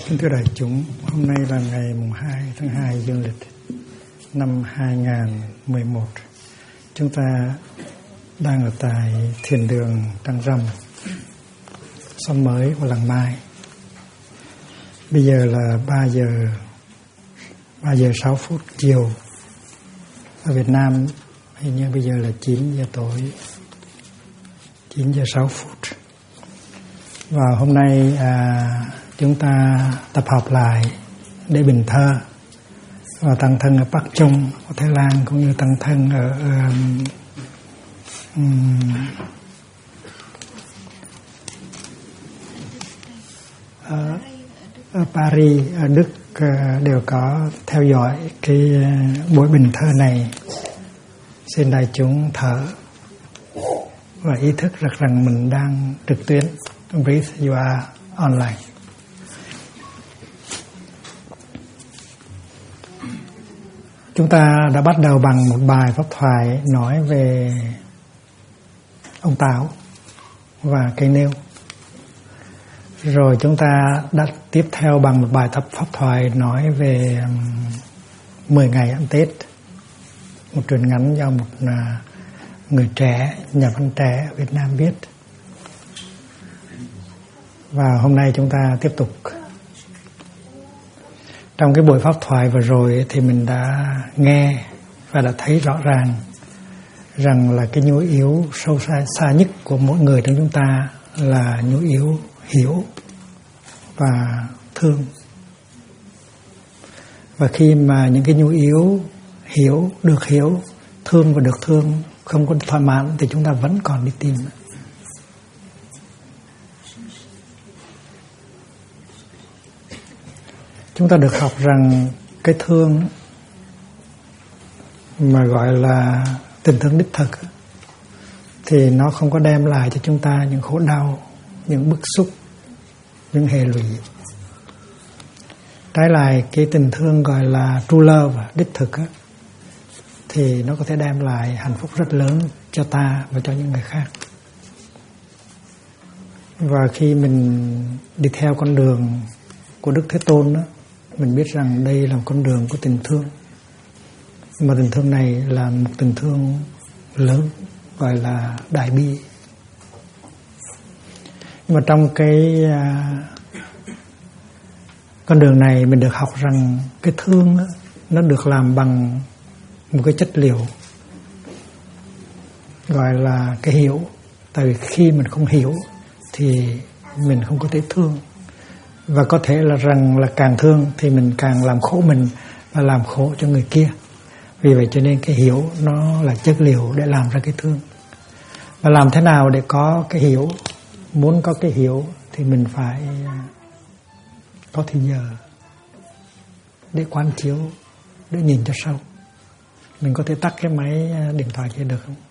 Kính thưa đại chúng, hôm nay là ngày mùng 2 tháng 2 dương lịch năm 2011. Chúng ta đang ở tại thiền đường Trăng Rằm, xóm mới và làng Mai. Bây giờ là 3 giờ 6 phút chiều. Ở Việt Nam hình như bây giờ là 9 giờ tối, 9 giờ 6 phút. Và hôm nay chúng ta tập hợp lại để bình thơ và tăng thân ở Bắc Trung của Thái Lan, cũng như tăng thân ở Paris, ở Đức đều có theo dõi cái buổi bình thơ này. Xin đại chúng thở và ý thức được rằng mình đang trực tuyến. Breathe, you are online. Chúng ta đã bắt đầu bằng một bài pháp thoại nói về ông Táo và cây nêu. Rồi chúng ta đã tiếp theo bằng một bài pháp thoại nói về 10 ngày ăn Tết. Một truyện ngắn do một người trẻ, nhà văn trẻ ở Việt Nam viết. Và hôm nay chúng ta tiếp tục. Trong cái buổi pháp thoại vừa rồi thì mình đã nghe và đã thấy rõ ràng rằng là cái nhu yếu sâu xa nhất của mỗi người trong chúng ta là nhu yếu hiểu và thương. Và khi mà những cái nhu yếu hiểu, được hiểu, thương và được thương không có thỏa mãn thì chúng ta vẫn còn đi tìm. Chúng ta được học rằng cái thương mà gọi là tình thương đích thực thì nó không có đem lại cho chúng ta những khổ đau, những bức xúc, những hệ lụy. Trái lại cái tình thương gọi là true love, đích thực thì nó có thể đem lại hạnh phúc rất lớn cho ta và cho những người khác. Và khi mình đi theo con đường của Đức Thế Tôn mình biết rằng đây là một con đường của tình thương. Mà tình thương này là một tình thương lớn, gọi là đại bi. Nhưng mà trong cái con đường này mình được học rằng cái thương nó được làm bằng một cái chất liệu gọi là cái hiểu. Tại vì khi mình không hiểu thì mình không có thể thương. Và có thể là rằng là càng thương thì mình càng làm khổ mình và làm khổ cho người kia. Vì vậy cho nên cái hiểu nó là chất liệu để làm ra cái thương. Và làm thế nào để có cái hiểu? Muốn có cái hiểu thì mình phải có thời giờ để quán chiếu, để nhìn cho sâu. Mình có thể tắt cái máy điện thoại kia được không?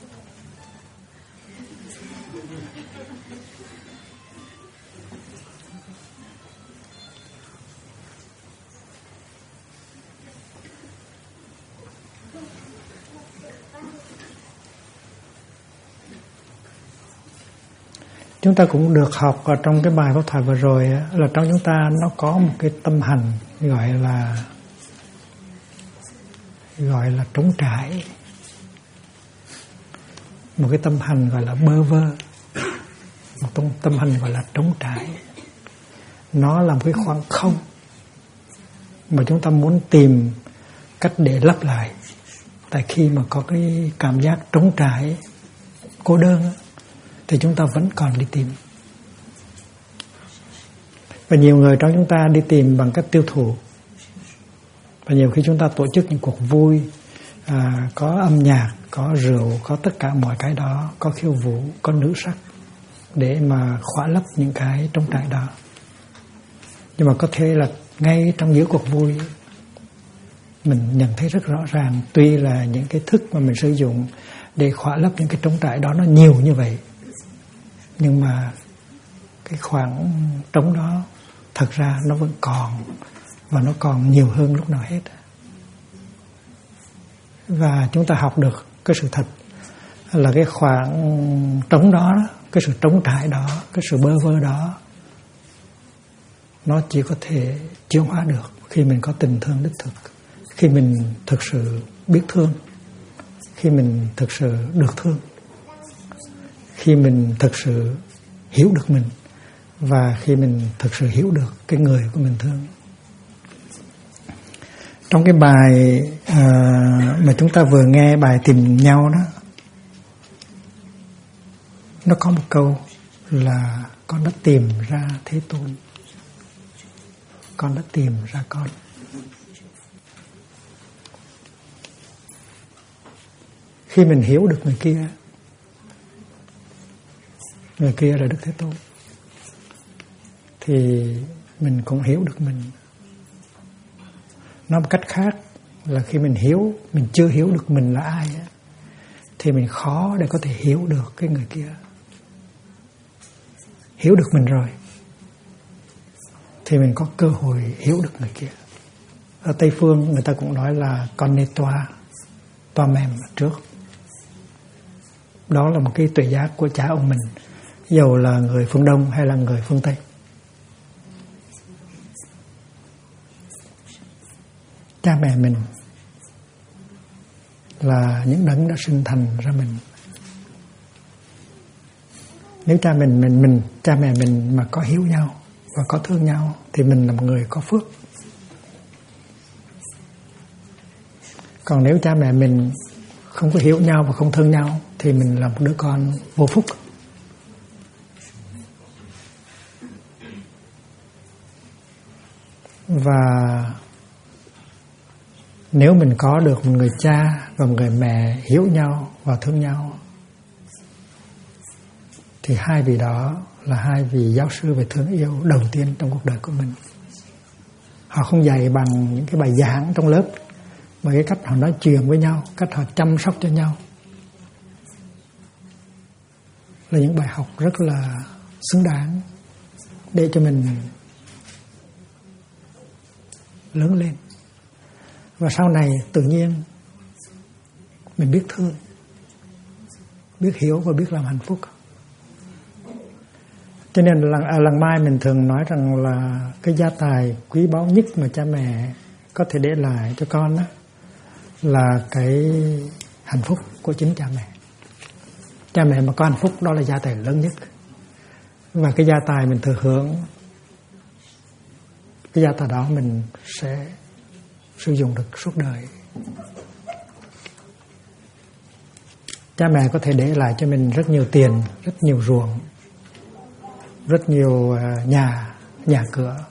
Chúng ta cũng được học ở trong cái bài pháp thoại vừa rồi là trong chúng ta nó có một cái tâm hành gọi là trống trải. Một cái tâm hành gọi là bơ vơ. Một tâm hành gọi là trống trải. Nó là một cái khoảng không mà chúng ta muốn tìm cách để lấp lại. Tại khi mà có cái cảm giác trống trải, cô đơn thì chúng ta vẫn còn đi tìm. Và nhiều người trong chúng ta đi tìm bằng cách tiêu thụ. Và nhiều khi chúng ta tổ chức những cuộc vui, có âm nhạc, có rượu, có tất cả mọi cái đó, có khiêu vũ, có nữ sắc để mà khỏa lấp những cái trống trải đó. Nhưng mà có thể là ngay trong giữa cuộc vui mình nhận thấy rất rõ ràng, tuy là những cái thức mà mình sử dụng để khỏa lấp những cái trống trải đó nó nhiều như vậy, nhưng mà cái khoảng trống đó thật ra nó vẫn còn, và nó còn nhiều hơn lúc nào hết. Và chúng ta học được cái sự thật là cái khoảng trống đó, cái sự trống trải đó, cái sự bơ vơ đó nó chỉ có thể chuyển hóa được khi mình có tình thương đích thực, khi mình thực sự biết thương, khi mình thực sự được thương, khi mình thực sự hiểu được mình, và khi mình thực sự hiểu được cái người của mình thương. Trong cái bài mà chúng ta vừa nghe, bài Tìm Nhau đó, nó có một câu là con đã tìm ra Thế Tôn, con đã tìm ra con. Khi mình hiểu được người kia là Đức Thế Tôn, thì mình cũng hiểu được mình. Nói một cách khác là khi mình chưa hiểu được mình là ai thì mình khó để có thể hiểu được cái người kia. Hiểu được mình rồi thì mình có cơ hội hiểu được người kia. Ở Tây Phương người ta cũng nói là connaître toi-même trước. Đó là một cái tuệ giác của cha ông mình, dầu là người phương Đông hay là người phương Tây. Cha mẹ mình là những đấng đã sinh thành ra mình. Nếu cha mẹ mình mà có hiểu nhau và có thương nhau thì mình là một người có phước. Còn nếu cha mẹ mình không có hiểu nhau và không thương nhau thì mình là một đứa con vô phúc. Và nếu mình có được một người cha và một người mẹ hiểu nhau và thương nhau thì hai vị đó là hai vị giáo sư về thương yêu đầu tiên trong cuộc đời của mình. Họ không dạy bằng những cái bài giảng trong lớp, mà cái cách họ nói chuyện với nhau, cách họ chăm sóc cho nhau là những bài học rất là xứng đáng để cho mình lớn lên. Và sau này tự nhiên mình biết thương, biết hiểu và biết làm hạnh phúc. Cho nên lần mai mình thường nói rằng là cái gia tài quý báu nhất mà cha mẹ có thể để lại cho con đó là cái hạnh phúc của chính cha mẹ. Cha mẹ mà có hạnh phúc đó là gia tài lớn nhất. Và cái gia tài mình thừa hưởng, cái gia tài đó mình sẽ sử dụng được suốt đời. Cha mẹ có thể để lại cho mình rất nhiều tiền, rất nhiều ruộng, rất nhiều nhà cửa.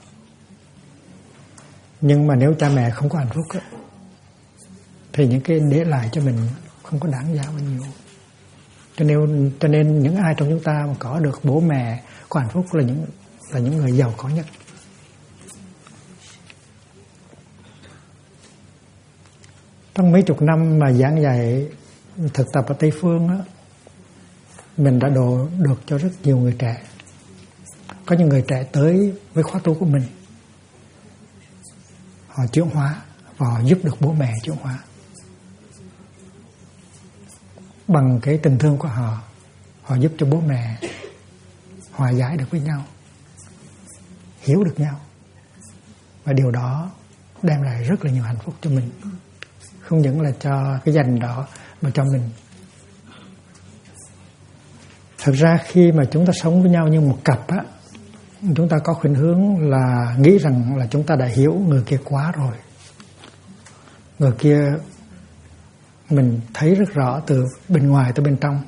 Nhưng mà nếu cha mẹ không có hạnh phúc thì những cái để lại cho mình không có đáng giá bao nhiêu. Cho nên những ai trong chúng ta mà có được bố mẹ có hạnh phúc là những người giàu có nhất. Trong mấy chục năm mà giảng dạy thực tập ở Tây Phương á, mình đã được cho rất nhiều người trẻ. Có những người trẻ tới với khóa tu của mình, họ chuyển hóa và họ giúp được bố mẹ chuyển hóa. Bằng cái tình thương của họ, họ giúp cho bố mẹ hòa giải được với nhau, hiểu được nhau. Và điều đó đem lại rất là nhiều hạnh phúc cho mình. Không những là cho cái gia đình đó mà cho mình. Thật ra khi mà chúng ta sống với nhau như một cặp á, chúng ta có khuynh hướng là nghĩ rằng là chúng ta đã hiểu người kia quá rồi. Người kia mình thấy rất rõ từ bên ngoài tới bên trong.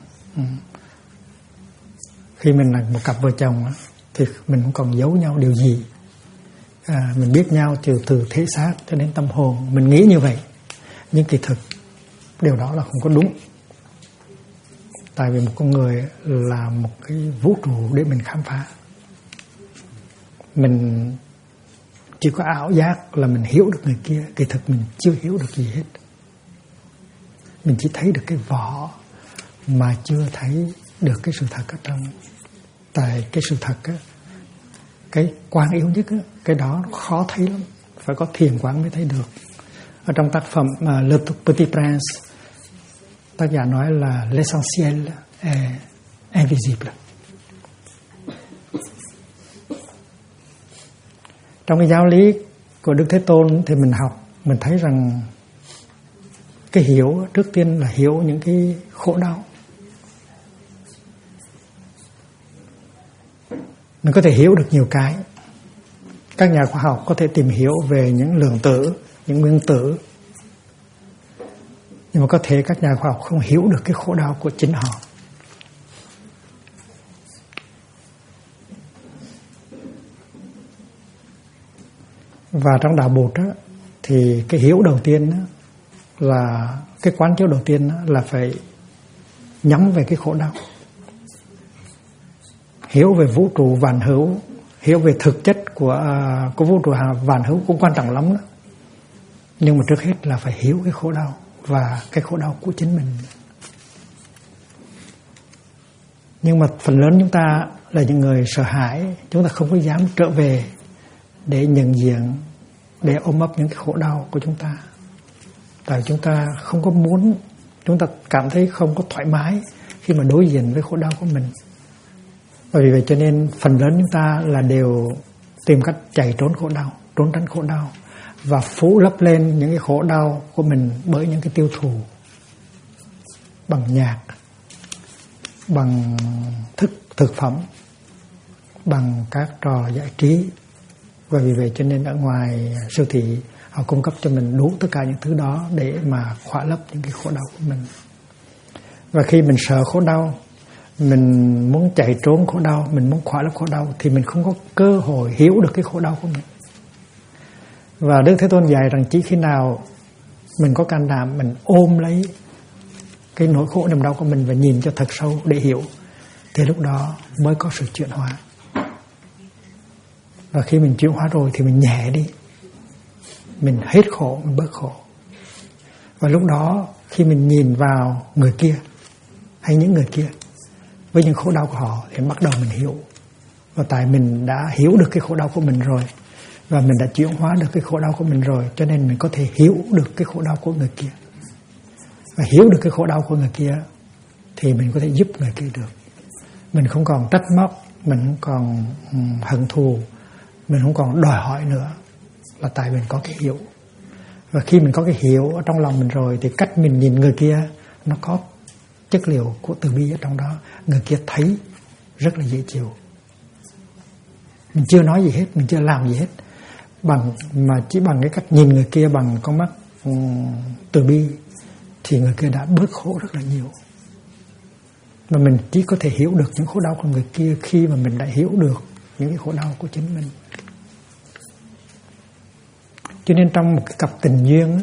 Khi mình là một cặp vợ chồng á, thì mình không còn giấu nhau điều gì. Mình biết nhau từ thể xác cho đến tâm hồn. Mình nghĩ như vậy, nhưng kỳ thực điều đó là không có đúng. Tại vì một con người là một cái vũ trụ để mình khám phá. Mình chỉ có ảo giác là mình hiểu được người kia, kỳ thực mình chưa hiểu được gì hết. Mình chỉ thấy được cái vỏ mà chưa thấy được cái sự thật ở trong. Tại cái sự thật á, cái quan yếu nhất á, cái đó nó khó thấy lắm, phải có thiền quán mới thấy được. Ở trong tác phẩm Le Petit Prince, tác giả nói là l'essentiel est invisible. Trong cái giáo lý của Đức Thế Tôn thì mình học, mình thấy rằng cái hiểu trước tiên là hiểu những cái khổ đau. Mình có thể hiểu được nhiều cái. Các nhà khoa học có thể tìm hiểu về những lượng tử, những nguyên tử. Nhưng mà có thể các nhà khoa học không hiểu được cái khổ đau của chính họ. Và trong đạo Bụt đó, thì cái hiểu đầu tiên đó, là cái quán chiếu đầu tiên đó, là phải nhắm về cái khổ đau. Hiểu về vũ trụ vạn hữu, hiểu về thực chất của vũ trụ vạn hữu cũng quan trọng lắm đó. Nhưng mà trước hết là phải hiểu cái khổ đau và cái khổ đau của chính mình. Nhưng mà phần lớn chúng ta là những người sợ hãi, chúng ta không có dám trở về để nhận diện, để ôm ấp những cái khổ đau của chúng ta. Tại chúng ta không có muốn, chúng ta cảm thấy không có thoải mái khi mà đối diện với khổ đau của mình. Và vì vậy cho nên phần lớn chúng ta là đều tìm cách chạy trốn khổ đau, trốn tránh khổ đau và phủ lấp lên những cái khổ đau của mình bởi những cái tiêu thụ bằng nhạc, bằng thực phẩm, bằng các trò giải trí. Và vì vậy cho nên ở ngoài siêu thị họ cung cấp cho mình đủ tất cả những thứ đó để mà khỏa lấp những cái khổ đau của mình. Và khi mình sợ khổ đau, mình muốn chạy trốn khổ đau, mình muốn khỏa lấp khổ đau, thì mình không có cơ hội hiểu được cái khổ đau của mình. Và Đức Thế Tôn dạy rằng chỉ khi nào mình có can đảm, mình ôm lấy cái nỗi khổ niềm đau của mình và nhìn cho thật sâu để hiểu, thì lúc đó mới có sự chuyển hóa. Và khi mình chuyển hóa rồi thì mình nhẹ đi, mình hết khổ, mình bớt khổ. Và lúc đó khi mình nhìn vào người kia hay những người kia với những khổ đau của họ, thì bắt đầu mình hiểu. Và tại mình đã hiểu được cái khổ đau của mình rồi, và mình đã chuyển hóa được cái khổ đau của mình rồi, cho nên mình có thể hiểu được cái khổ đau của người kia. Và hiểu được cái khổ đau của người kia thì mình có thể giúp người kia được. Mình không còn trách móc, mình không còn hận thù, mình không còn đòi hỏi nữa, là tại mình có cái hiểu. Và khi mình có cái hiểu ở trong lòng mình rồi, thì cách mình nhìn người kia nó có chất liệu của từ bi ở trong đó. Người kia thấy rất là dễ chịu. Mình chưa nói gì hết, mình chưa làm gì hết, mà chỉ bằng cái cách nhìn người kia bằng con mắt từ bi, thì người kia đã bớt khổ rất là nhiều. Mà mình chỉ có thể hiểu được những khổ đau của người kia khi mà mình đã hiểu được những cái khổ đau của chính mình. Cho nên trong một cái cặp tình duyên,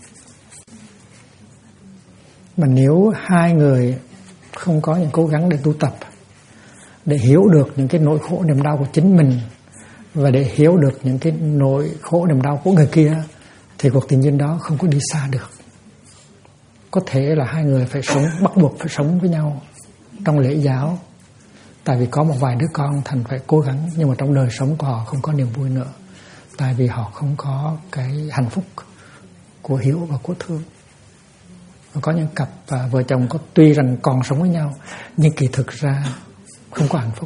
mà nếu hai người không có những cố gắng để tu tập, để hiểu được những cái nỗi khổ niềm đau của chính mình, và để hiểu được những cái nỗi khổ niềm đau của người kia, thì cuộc tình duyên đó không có đi xa được. Có thể là hai người phải sống, bắt buộc phải sống với nhau trong lễ giáo, tại vì có một vài đứa con thành phải cố gắng, nhưng mà trong đời sống của họ không có niềm vui nữa, tại vì họ không có cái hạnh phúc của hiểu và của thương. Và có những cặp vợ chồng có tuy rằng còn sống với nhau, nhưng kỳ thực ra không có hạnh phúc.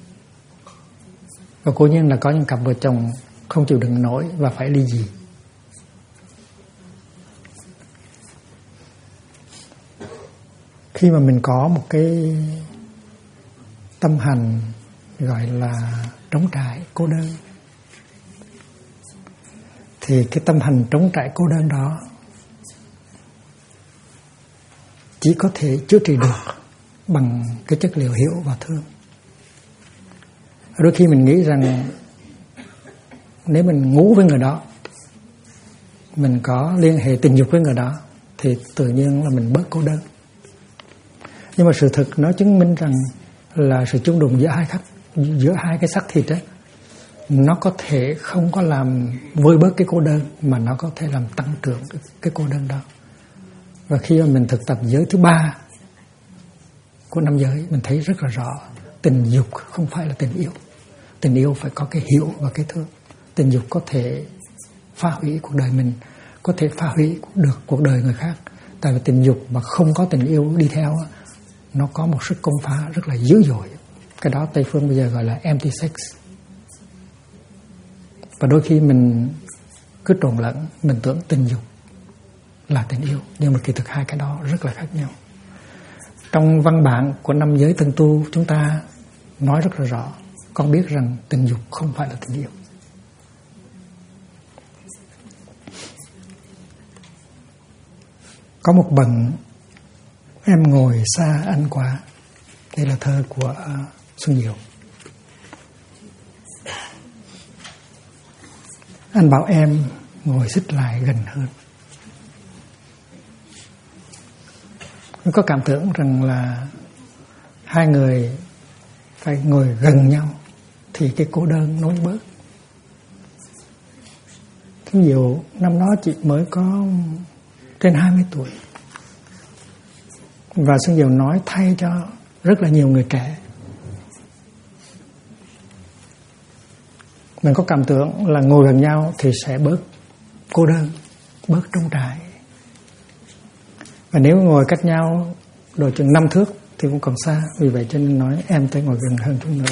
Và cố nhiên là có những cặp vợ chồng không chịu đựng nổi và phải ly dị. Khi mà mình có một cái tâm hành gọi là trống trải, cô đơn, thì cái tâm hành trống trải cô đơn đó chỉ có thể chữa trị được bằng cái chất liệu hiểu và thương. Đôi khi mình nghĩ rằng nếu mình ngủ với người đó, mình có liên hệ tình dục với người đó, thì tự nhiên là mình bớt cô đơn. Nhưng mà sự thực nó chứng minh rằng là sự chung đụng giữa hai cái xác thịt ấy, nó có thể không có làm vơi bớt cái cô đơn, mà nó có thể làm tăng trưởng cái cô đơn đó. Và khi mà mình thực tập giới thứ 3 của năm giới, mình thấy rất là rõ, tình dục không phải là tình yêu. Tình yêu phải có cái hiểu và cái thương. Tình dục có thể phá hủy cuộc đời mình, có thể phá hủy được cuộc đời người khác. Tại vì tình dục mà không có tình yêu đi theo, nó có một sức công phá rất là dữ dội. Cái đó Tây phương bây giờ gọi là empty sex. Và đôi khi mình cứ trộn lẫn, mình tưởng tình dục là tình yêu, nhưng mà kỳ thực hai cái đó rất là khác nhau. Trong văn bản của 5 giới tân tu, chúng ta nói rất là rõ, con biết rằng tình dục không phải là tình yêu. Có một bận em ngồi xa anh quá. Đây là thơ của Xuân Diệu. Anh bảo em ngồi xích lại gần hơn. Tôi có cảm tưởng rằng là hai người phải ngồi gần nhau thì cái cô đơn nối bớt. Xuân Diệu năm đó chị mới có trên 20 tuổi. Và Xuân Diệu nói thay cho rất là nhiều người trẻ. Mình có cảm tưởng là ngồi gần nhau thì sẽ bớt cô đơn, bớt trống trải. Và nếu ngồi cách nhau độ chừng 5 thước thì cũng còn xa. Vì vậy cho nên nói em tới ngồi gần hơn chút nữa.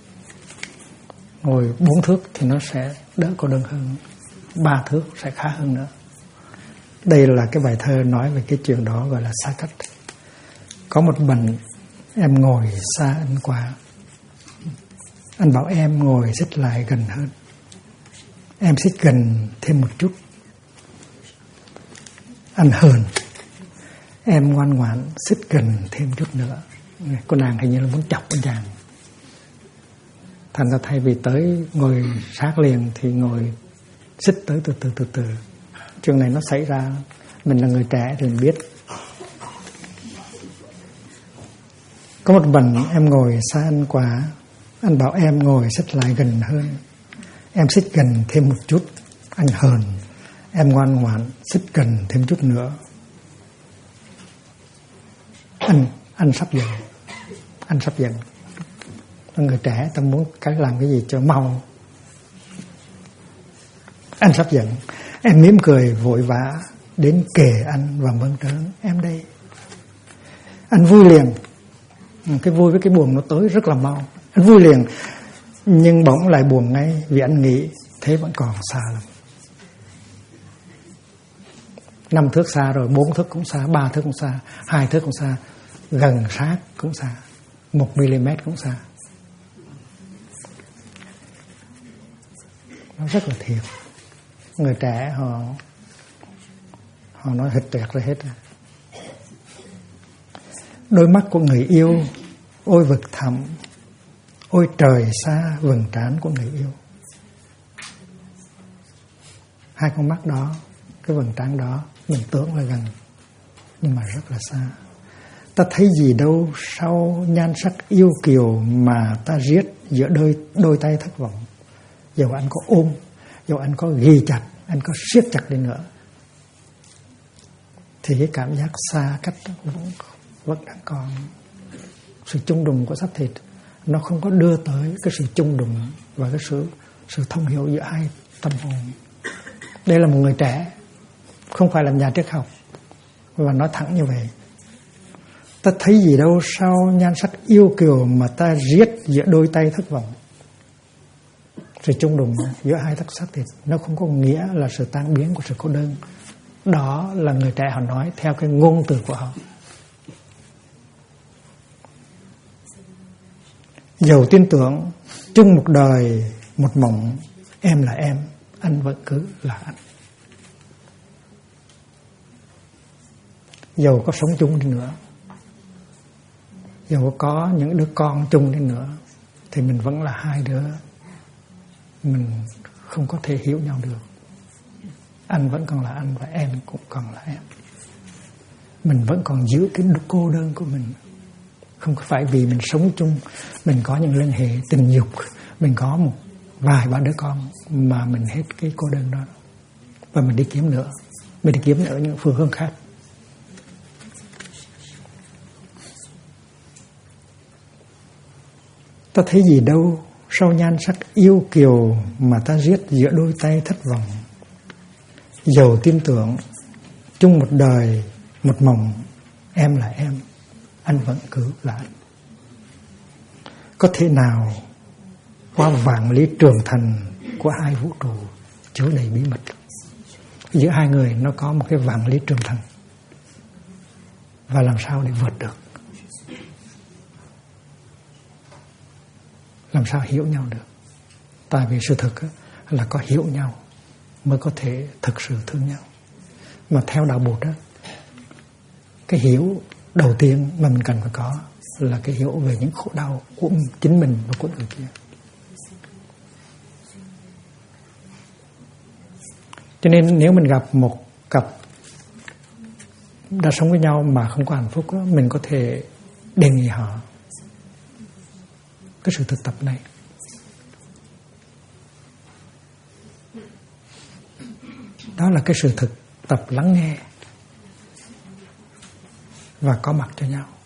Ngồi 4 thước thì nó sẽ đỡ cô đơn hơn, 3 thước sẽ khá hơn nữa. Đây là cái bài thơ nói về cái chuyện đó, gọi là xa cách. Có một bận em ngồi xa anh quá. Anh bảo em ngồi xích lại gần hơn. Em xích gần thêm một chút. Anh hờn. Em ngoan ngoãn xích gần thêm chút nữa. Cô nàng hình như là muốn chọc anh chàng. Thành ra thay vì tới ngồi sát liền thì ngồi xích tới từ từ. Chuyện này nó xảy ra, mình là người trẻ thì mình biết. Có một bận em ngồi xa anh quá. Anh bảo em ngồi xích lại gần hơn. Em xích gần thêm một chút. Anh hờn. Em ngoan ngoãn xích gần thêm chút nữa. Anh sắp giận. Anh sắp giận. Người trẻ ta muốn làm cái gì cho mau. Anh sắp giận. Em mỉm cười vội vã đến kề anh và mơn trớn. Em đây. Anh vui liền. Cái vui với cái buồn nó tới rất là mau. Anh vui liền, nhưng bỗng lại buồn ngay vì anh nghĩ thế vẫn còn xa lắm. 5 thước xa rồi, 4 thước cũng xa, 3 thước cũng xa, 2 thước cũng xa, gần sát cũng xa, 1 mm cũng xa. Nó rất là thiệt. Người trẻ họ nói hết tuyệt ra hết. Đôi mắt của người yêu, ôi vực thẳm, ôi trời xa vầng trán của người yêu. Hai con mắt đó, cái vầng trán đó, mình tưởng là gần, nhưng mà rất là xa. Ta thấy gì đâu sau nhan sắc yêu kiều mà ta riết giữa đôi tay thất vọng. Dầu anh có ôm, dầu anh có ghi chặt, anh có siết chặt đi nữa, thì cái cảm giác xa cách vẫn đang còn. Sự chung đùng của xác thịt nó không có đưa tới cái sự chung đùng và cái sự thông hiểu giữa hai tâm hồn. Đây là một người trẻ, không phải làm nhà triết học, và nói thẳng như vậy. Ta thấy gì đâu sau nhan sắc yêu kiều mà ta riết giữa đôi tay thất vọng. Sự chung đùng giữa hai xác thịt nó không có nghĩa là sự tan biến của sự cô đơn. Đó là người trẻ họ nói theo cái ngôn từ của họ. Dầu tin tưởng chung một đời một mộng, em là em, anh vẫn cứ là anh. Dầu có sống chung đi nữa, dầu có những đứa con chung đi nữa, thì mình vẫn là hai đứa. Mình không có thể hiểu nhau được. Anh vẫn còn là anh và em cũng còn là em. Mình vẫn còn giữ cái cô đơn của mình. Không phải vì mình sống chung, mình có những liên hệ tình dục, mình có một vài ba đứa con mà mình hết cái cô đơn đó. Và mình đi kiếm nữa. Mình đi kiếm ở những phương hướng khác. Ta thấy gì đâu sau nhan sắc yêu kiều mà ta riết giữa đôi tay thất vọng. Dầu tin tưởng chung một đời một mộng, em là em, anh vẫn cứ là anh. Có thể nào qua vạn lý trường thành của hai vũ trụ chứa đầy bí mật. Giữa hai người nó có một cái vạn lý trường thành, và làm sao để vượt được, làm sao hiểu nhau được. Tại vì sự thực là có hiểu nhau mới có thể thực sự thương nhau. Mà theo đạo Bụt đó, cái hiểu đầu tiên mà mình cần phải có là cái hiểu về những khổ đau của chính mình và của người kia. Cho nên nếu mình gặp một cặp đã sống với nhau mà không có hạnh phúc đó, mình có thể đề nghị họ cái sự thực tập này. Đó là cái sự thực tập lắng nghe và có mặt cho nhau.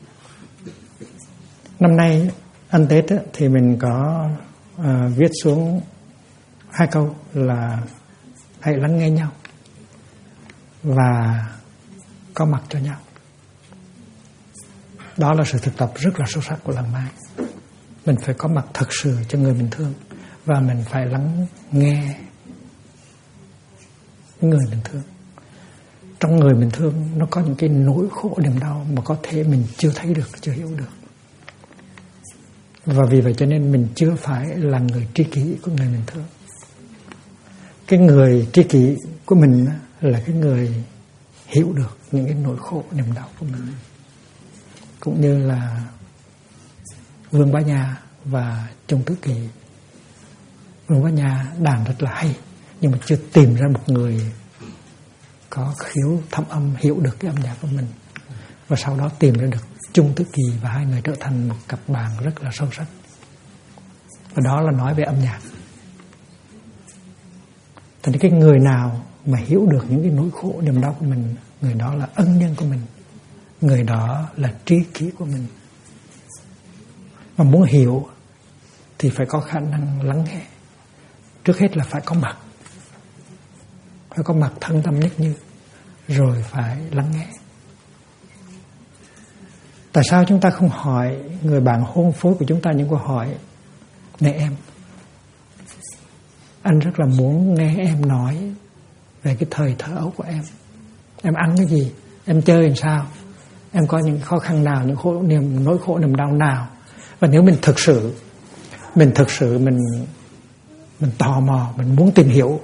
Năm nay ăn Tết thì mình có viết xuống 2 câu là hãy lắng nghe nhau và có mặt cho nhau. Đó là sự thực tập rất là sâu sắc của làng Mai. Mình phải có mặt thật sự cho người mình thương, và mình phải lắng nghe người mình thương. Trong người mình thương nó có những cái nỗi khổ niềm đau mà có thể mình chưa thấy được, chưa hiểu được. Và vì vậy cho nên mình chưa phải là người tri kỷ của người mình thương. Cái người tri kỷ của mình là cái người hiểu được những cái nỗi khổ niềm đau của mình. Cũng như là Vương Bá Nha và Chung Tứ Kỳ. Vương Bá Nha đàn rất là hay, nhưng mà chưa tìm ra một người có khiếu thâm âm hiểu được cái âm nhạc của mình. Và sau đó tìm ra được Chung Tứ Kỳ, và hai người trở thành một cặp bạn rất là sâu sắc. Và đó là nói về âm nhạc. Thành ra cái người nào mà hiểu được những cái nỗi khổ niềm đau của mình, người đó là ân nhân của mình, người đó là tri kỷ của mình. Mà muốn hiểu thì phải có khả năng lắng nghe. Trước hết là phải có mặt, phải có mặt thân tâm nhất như, rồi phải lắng nghe. Tại sao chúng ta không hỏi người bạn hôn phối của chúng ta những câu hỏi: này em, anh rất là muốn nghe em nói về cái thời thơ ấu của em. Em ăn cái gì? Em chơi làm sao? Em có những khó khăn nào, những nỗi khổ niềm đau nào? Và nếu mình thực sự mình tò mò, mình muốn tìm hiểu,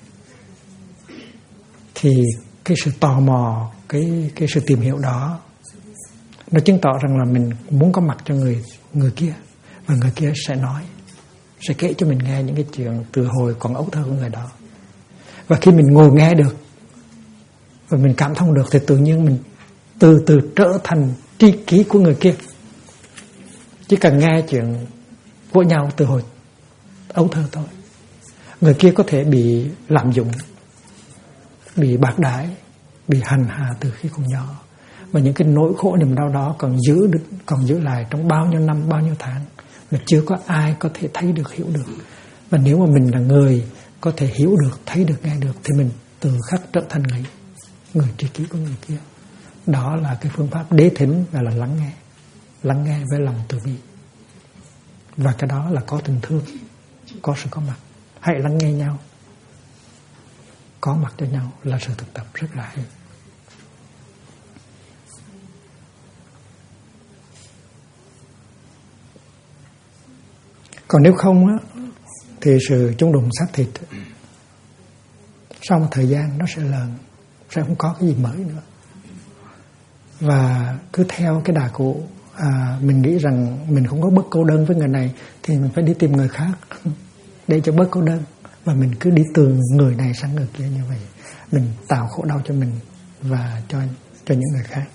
thì cái sự tò mò, cái sự tìm hiểu đó nó chứng tỏ rằng là mình muốn có mặt cho người kia, và người kia sẽ nói, sẽ kể cho mình nghe những cái chuyện từ hồi còn ấu thơ của người đó. Và khi mình ngồi nghe được và mình cảm thông được thì tự nhiên mình từ từ trở thành tri kỷ của người kia. Chỉ cần nghe chuyện của nhau từ hồi ấu thơ thôi. Người kia có thể bị lạm dụng, bị bạc đãi, bị hành hạ từ khi còn nhỏ, và những cái nỗi khổ niềm đau đó còn giữ lại trong bao nhiêu năm, bao nhiêu tháng, mà chưa có ai có thể thấy được, hiểu được. Và nếu mà mình là người có thể hiểu được, thấy được, nghe được, thì mình từ khắc trở thành người tri kỷ của người kia. Đó là cái phương pháp đế thính, và là lắng nghe với lòng từ bi. Và cái đó là có tình thương, có sự có mặt. Hãy lắng nghe nhau, có mặt cho nhau là sự thực tập rất là hay. Còn nếu không á, thì sự chung đụng xác thịt sau một thời gian nó sẽ lờn, sẽ không có cái gì mới nữa. Và cứ theo cái đà cũ, mình nghĩ rằng mình không có bớt cô đơn với người này thì mình phải đi tìm người khác để cho bớt cô đơn. Và mình cứ đi từ người này sang người kia như vậy, mình tạo khổ đau cho mình và cho những người khác.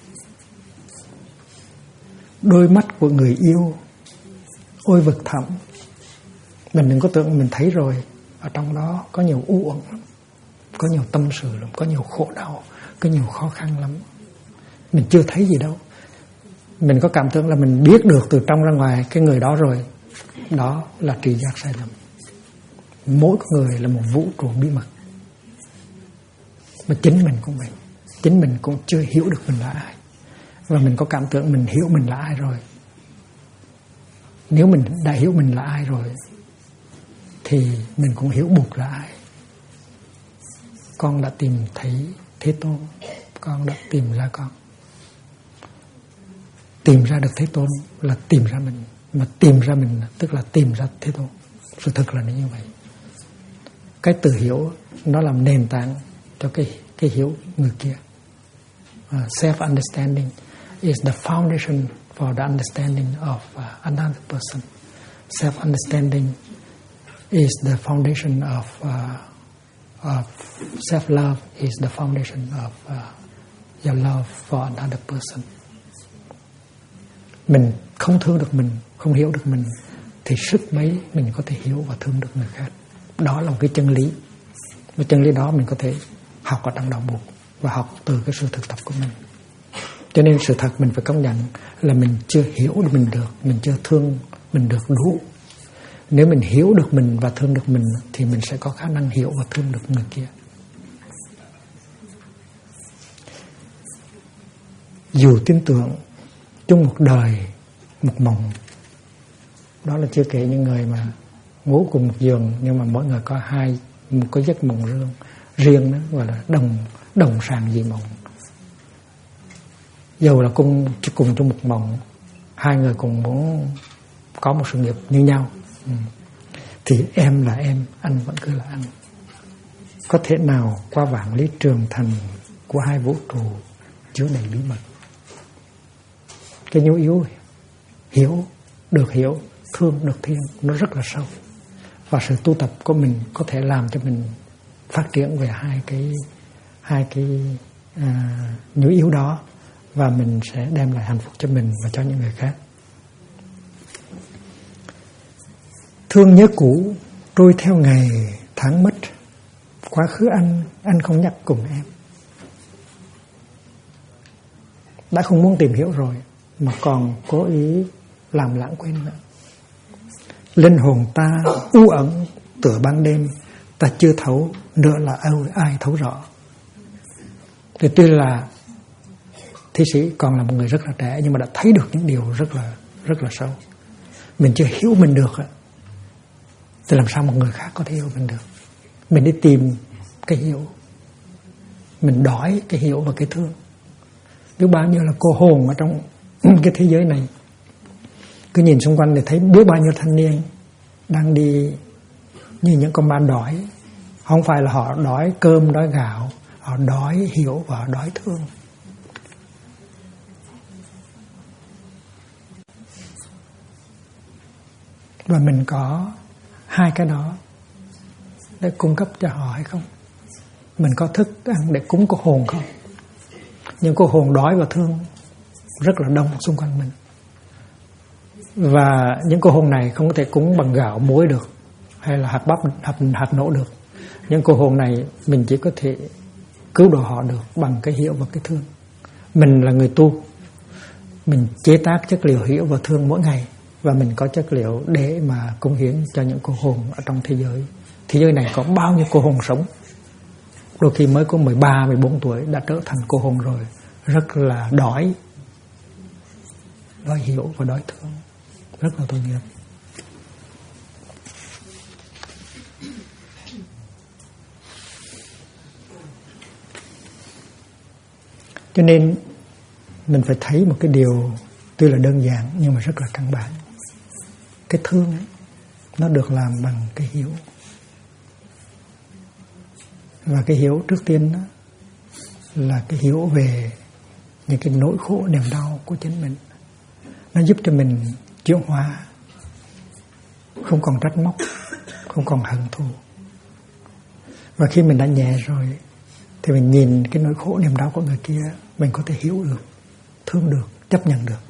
Đôi mắt của người yêu ôi vực thẳm. Mình đừng có tưởng mình thấy rồi, ở trong đó có nhiều u uẩn lắm, có nhiều tâm sự lắm, có nhiều khổ đau, có nhiều khó khăn lắm. Mình chưa thấy gì đâu. Mình có cảm tưởng là mình biết được từ trong ra ngoài cái người đó rồi. Đó là tri giác sai lầm. Mỗi người là một vũ trụ bí mật. Mà chính mình cũng vậy. Chính mình cũng chưa hiểu được mình là ai. Và mình có cảm tưởng mình hiểu mình là ai rồi. Nếu mình đã hiểu mình là ai rồi thì mình cũng hiểu Bụt là ai. Con đã tìm thấy Thế Tôn, con đã tìm ra con. Tìm ra được Thế Tôn là tìm ra mình, mà tìm ra mình tức là tìm ra Thế Tôn. Sự thật là như vậy. Cái tự hiểu nó làm nền tảng cho cái hiểu người kia. Self-understanding is the foundation for the understanding of another person. Self-understanding is the foundation of self-love, is the foundation of your love for another person. Mình không thương được mình, không hiểu được mình, thì sức mấy mình có thể hiểu và thương được người khác. Đó là một cái chân lý. Và chân lý đó mình có thể học ở trong đạo Bụt và học từ cái sự thực tập của mình. Cho nên sự thật mình phải công nhận là mình chưa hiểu được mình được, mình chưa thương mình được đủ. Nếu mình hiểu được mình và thương được mình thì mình sẽ có khả năng hiểu và thương được người kia. Dù tin tưởng chung một đời, một mộng, đó là chưa kể những người mà ngủ cùng một giường nhưng mà mỗi người có có giấc mộng riêng, đó gọi là đồng sàng dị mộng. Dù là cùng trong một mộng, hai người cùng muốn có một sự nghiệp như nhau, thì em là em, anh vẫn cứ là anh. Có thể nào qua vạn lý trường thành của hai vũ trụ chứa đầy bí mật. Cái nhu yếu hiểu, thương được thiên, nó rất là sâu. Và sự tu tập của mình có thể làm cho mình phát triển về hai cái nhu yếu đó, và mình sẽ đem lại hạnh phúc cho mình và cho những người khác. Thương nhớ cũ trôi theo ngày tháng mất, quá khứ anh không nhắc cùng em. Đã không muốn tìm hiểu rồi mà còn cố ý làm lãng quên nữa. Linh hồn ta u ẩn tựa ban đêm, ta chưa thấu nữa là ai thấu rõ. Thì tuy là thi sĩ còn là một người rất là trẻ, nhưng mà đã thấy được những điều rất là sâu. Mình chưa hiểu mình được thì làm sao một người khác có thể hiểu mình được. Mình đi tìm cái hiểu, mình đói cái hiểu và cái thương. Biết bao nhiêu là cô hồn ở trong cái thế giới này, cứ nhìn xung quanh thì thấy biết bao nhiêu thanh niên đang đi như những con ma đói. Không phải là họ đói cơm, đói gạo, họ đói hiểu và họ đói thương. Và mình có hai cái đó để cung cấp cho họ hay không? Mình có thức ăn để cúng cô hồn không? Nhưng cô hồn đói và thương rất là đông xung quanh mình. Và những cô hồn này không có thể cúng bằng gạo muối được, hay là hạt bắp, hạt nổ được. Những cô hồn này mình chỉ có thể cứu độ họ được bằng cái hiểu và cái thương. Mình là người tu, mình chế tác chất liệu hiểu và thương mỗi ngày, và mình có chất liệu để mà cống hiến cho những cô hồn ở trong thế giới. Thế giới này có bao nhiêu cô hồn sống, đôi khi mới có 13, 14 tuổi đã trở thành cô hồn rồi, rất là đói hiểu và đói thương, rất là tội nghiệp. Cho nên mình phải thấy một cái điều tuy là đơn giản nhưng mà rất là căn bản. Cái thương ấy, nó được làm bằng cái hiểu. Và cái hiểu trước tiên đó là cái hiểu về những cái nỗi khổ niềm đau của chính mình. Nó giúp cho mình chuyển hóa, không còn trách móc, không còn hận thù. Và khi mình đã nhẹ rồi thì mình nhìn cái nỗi khổ niềm đau của người kia, mình có thể hiểu được, thương được, chấp nhận được.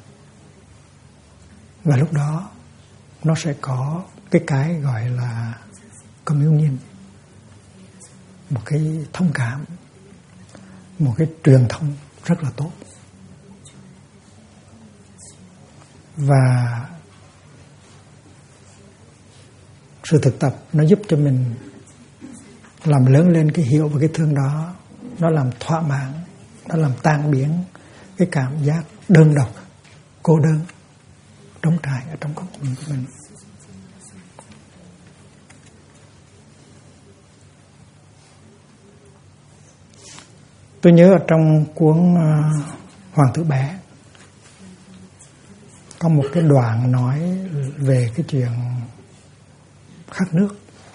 Và lúc đó nó sẽ có cái gọi là communion, một cái thông cảm, một cái truyền thông rất là tốt. Và sự thực tập nó giúp cho mình làm lớn lên cái hiểu và cái thương đó. Nó làm thỏa mãn, nó làm tan biến cái cảm giác đơn độc, cô đơn, trống trải ở trong cuộc sống của mình. Tôi nhớ ở trong cuốn Hoàng tử bé có một cái đoạn nói về cái chuyện khát nước.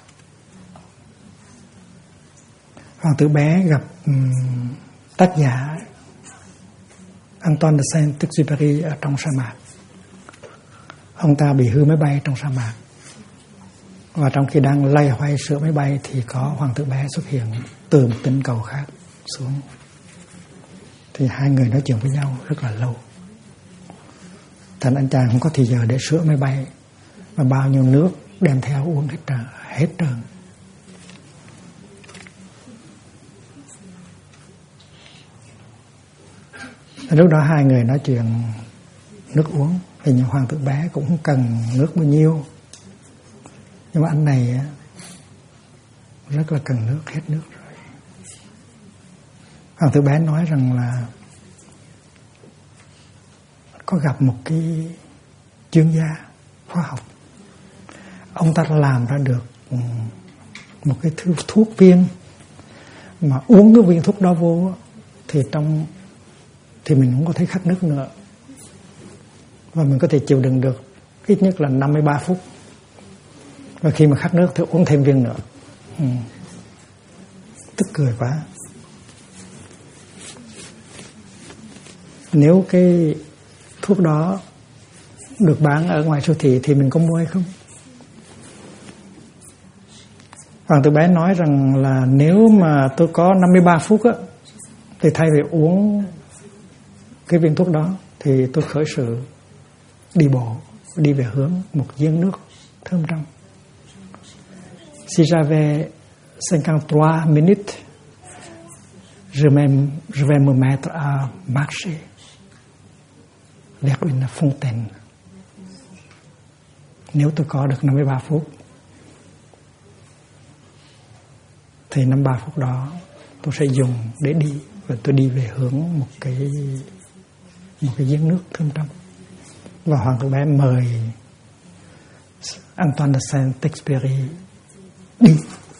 Hoàng tử bé gặp tác giả Antoine de Saint-Exupéry ở trong sa mạc. Ông ta bị hư máy bay trong sa mạc, và trong khi đang lay hoay sửa máy bay thì có hoàng tử bé xuất hiện từ một tinh cầu khác xuống. Thì hai người nói chuyện với nhau rất là lâu. Thành anh chàng không có thì giờ để sửa máy bay, mà bao nhiêu nước đem theo uống hết trơn. Lúc đó hai người nói chuyện nước uống. Thì những hoàng tử bé cũng không cần nước bao nhiêu, nhưng mà anh này rất là cần nước, hết nước rồi. Hoàng tử bé nói rằng là có gặp một cái chuyên gia khoa học. Ông ta làm ra được một cái thứ thuốc viên mà uống cái viên thuốc đó vô thì mình không có thấy khát nước nữa, và mình có thể chịu đựng được ít nhất là 53 phút. Và khi mà khát nước thì uống thêm viên nữa. Tức cười quá. Nếu cái thuốc đó được bán ở ngoài siêu thị thì mình có mua hay không? Hoàng tử bé nói rằng là nếu mà tôi có 53 phút á, thì thay vì uống cái viên thuốc đó thì tôi khởi sự đi bộ, đi về hướng một giếng nước thơm trong. Si j'avais 53 minutes, je vais me mettre à marcher vers une fontaine. Nếu tôi có được 53 phút thì 53 phút đó tôi sẽ dùng để đi, và tôi đi về hướng một cái giếng nước thơm trong. Và hoàng tử bé mời Antoine de Saint-Exupéry đi.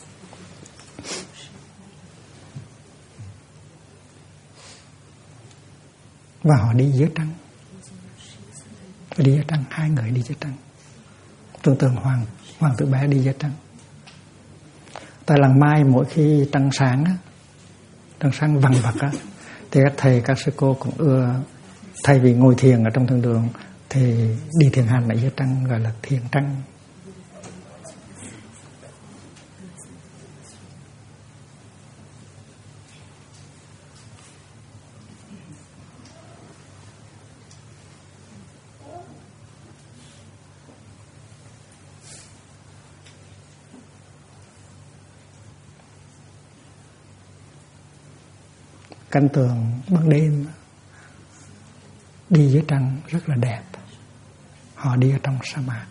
Và họ đi dưới trăng. Đi dưới trăng, hai người đi dưới trăng. Tưởng tượng hoàng tử bé đi dưới trăng. Tại làng Mai mỗi khi trăng sáng vằng vặc á, thì các thầy các sư cô cũng ưa thay vì ngồi thiền ở trong thiền đường thì đi thiền hành ở dưới trăng, gọi là thiền trăng. Cảnh tượng ban đêm đi dưới trăng rất là đẹp. Họ đi ở trong sa mạc,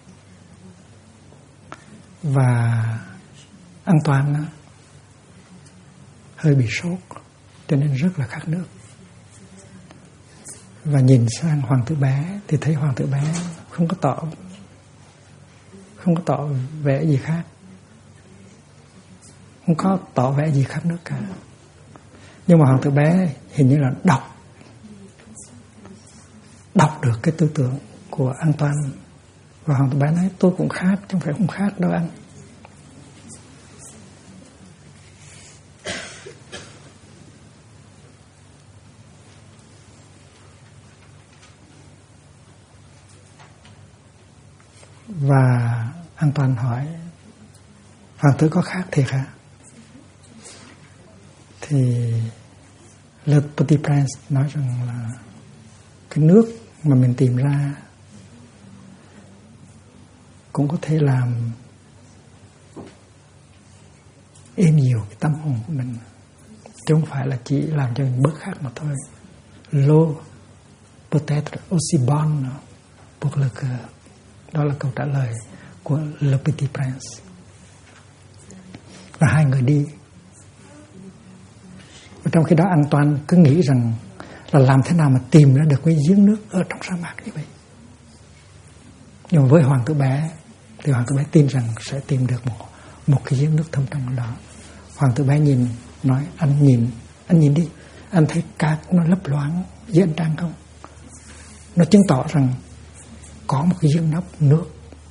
và Antoine hơi bị sốt cho nên rất là khát nước. Và nhìn sang hoàng tử bé thì thấy hoàng tử bé không có tỏ vẻ gì khác, không có tỏ vẻ gì khát nước cả. Nhưng mà hoàng tử bé hình như là đọc được cái tư tưởng của Antoine. Và hoàng tử bé nói tôi cũng khát, chứ không phải không khát đâu anh. Và Antoine hỏi hoàng tử có khát thiệt hả? Thì Le Petit Prince nói rằng là cái nước mà mình tìm ra cũng có thể làm êm dịu cái tâm hồn của mình, chứ không phải là chỉ làm cho mình bớt khát mà thôi. L'eau peut être aussi bonne pour le cœur. Đó là câu trả lời của Le Petit Prince. Và hai người đi. Và trong khi đó Antoine cứ nghĩ rằng là làm thế nào mà tìm ra được cái giếng nước ở trong sa mạc như vậy. Nhưng mà với hoàng tử bé thì hoàng tử bé tin rằng sẽ tìm được một cái giếng nước thâm trong đó. Hoàng tử bé nhìn, nói anh nhìn Anh nhìn đi, anh thấy cát nó lấp loáng dưới ánh trăng không? Nó chứng tỏ rằng có một cái giếng nắp nước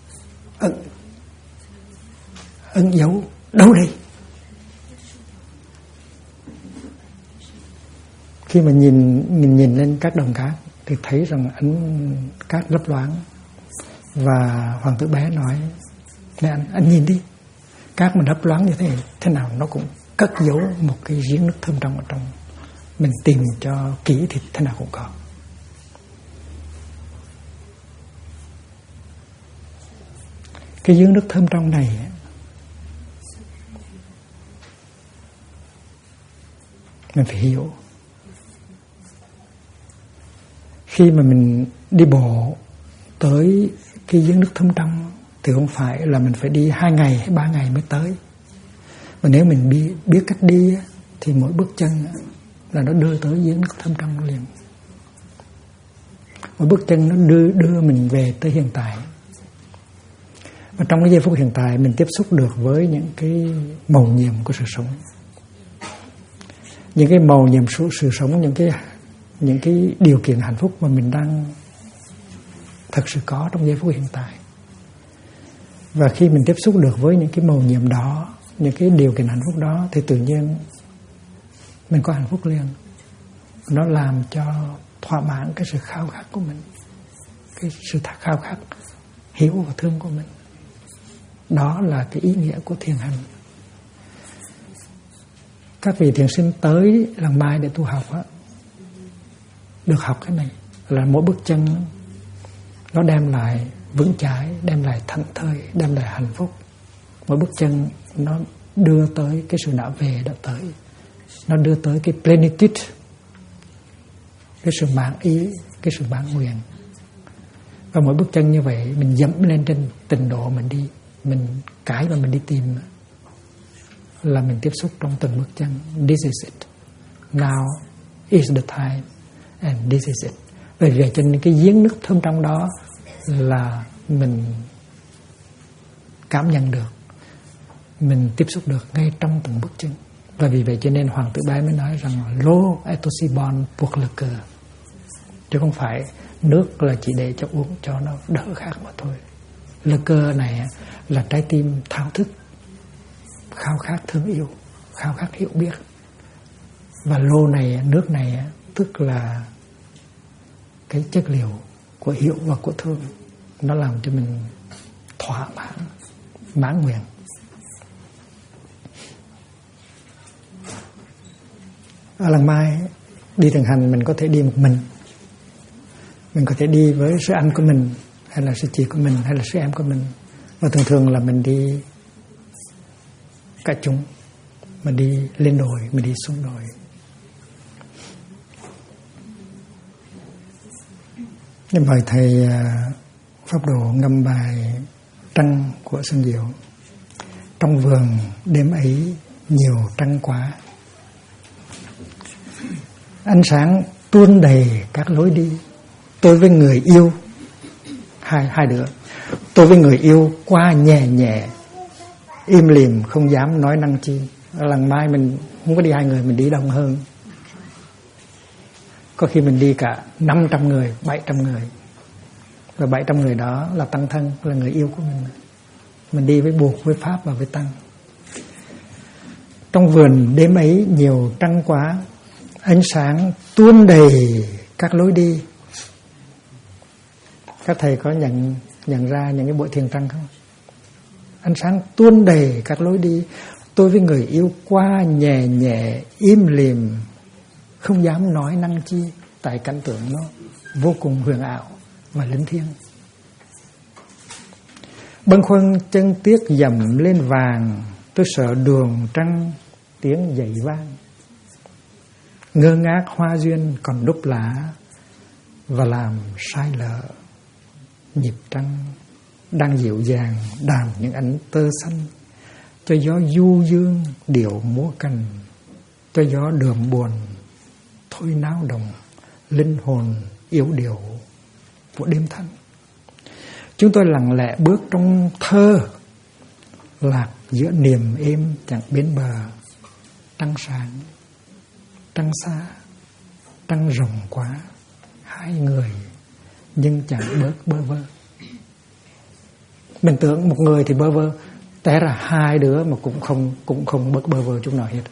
ẩn giấu đâu đây. Khi mà mình nhìn lên các đồng cát thì thấy rằng ánh cát lấp loáng. Và hoàng tử bé nói: "Nè anh nhìn đi, cát mà lấp loáng như thế nào nó cũng cất giấu một cái giếng nước thơm trong ở trong. Mình tìm cho kỹ thì thế nào cũng có." Cái giếng nước thơm trong này mình phải hiểu. Khi mà mình đi bộ tới cái giếng nước thơm trong thì không phải là mình phải đi 2 ngày hay 3 ngày mới tới. Mà nếu mình biết cách đi thì mỗi bước chân là nó đưa tới giếng nước thơm trong liền. Mỗi bước chân nó đưa mình về tới hiện tại. Và trong cái giây phút hiện tại mình tiếp xúc được với những cái mầu nhiệm của sự sống. Những cái mầu nhiệm sự sống, những cái điều kiện hạnh phúc mà mình đang thật sự có trong giây phút hiện tại. Và khi mình tiếp xúc được với những cái mầu nhiệm đó, những cái điều kiện hạnh phúc đó, thì tự nhiên mình có hạnh phúc liền. Nó làm cho thỏa mãn cái sự khao khát của mình, cái sự khao khát hiểu và thương của mình. Đó là cái ý nghĩa của thiền hành. Các vị thiền sinh tới Làng Mai để tu học được học cái này, là mỗi bước chân nó đem lại vững chãi, đem lại thảnh thơi, đem lại hạnh phúc. Mỗi bước chân nó đưa tới cái sự đã về đã tới, nó đưa tới cái plenitude, cái sự mãn ý, cái sự mãn nguyện. Và mỗi bước chân như vậy mình dẫm lên trên trình độ mình đi, cái mà mình đi tìm là mình tiếp xúc trong từng bước chân. This is it, now is the time, and this is it. Bởi vì cho nên cái giếng nước thơm trong đó là mình cảm nhận được, mình tiếp xúc được ngay trong từng bước chân. Và vì vậy cho nên hoàng tử bé mới nói rằng l'eau est aussi bonne pour le cœur, chứ không phải nước là chỉ để cho uống cho nó đỡ khát mà thôi. Le cœur này là trái tim thao thức, khao khát thương yêu, khao khát hiểu biết. Và l'eau này, nước này tức là cái chất liệu của hiểu và của thương. Nó làm cho mình thỏa mãn, mãn nguyện. Ở Làng Mai đi thiền hành mình có thể đi một mình có thể đi với sư anh của mình, hay là sư chị của mình, hay là sư em của mình. Và thường là mình đi cả chúng, mình đi lên đồi, mình đi xuống đồi. Nhưng mời thầy Pháp Độ ngâm bài Trăng của Xuân Diệu. Trong vườn đêm ấy nhiều trăng quá, ánh sáng tuôn đầy các lối đi. Tôi với người yêu, hai đứa, tôi với người yêu qua nhẹ nhẹ, im lìm không dám nói năng chi. Ở Làng Mai mình không có đi 2 người, mình đi đông hơn. Có khi mình đi cả 500 người, 700 người. Và 700 người đó là tăng thân, là người yêu của mình. Mình đi với buộc, với pháp và với tăng. Trong vườn đêm ấy nhiều trăng quá, ánh sáng tuôn đầy các lối đi. Các thầy có nhận ra những cái buổi thiền trăng không? Ánh sáng tuôn đầy các lối đi. Tôi với người yêu qua nhẹ nhẹ, im lìm, không dám nói năng chi. Tại cảnh tượng nó vô cùng huyền ảo và linh thiêng. Bâng khuâng chân tiếc dầm lên vàng, tôi sợ đường trăng tiếng dậy vang. Ngơ ngác hoa duyên còn đúc lá, và làm sai lỡ. Nhịp trăng đang dịu dàng đàn những ánh tơ xanh, cho gió du dương điệu múa cành, cho gió đượm buồn thôi náo động linh hồn yếu điệu của đêm thanh. Chúng tôi lặng lẽ bước trong thơ, lạc giữa niềm êm chẳng bến bờ. trăng xa, trăng rộng quá, hai người nhưng chẳng bớt bơ vơ. Mình tưởng một người thì bơ vơ, té ra hai đứa mà cũng không bớt bơ vơ chút nào hết.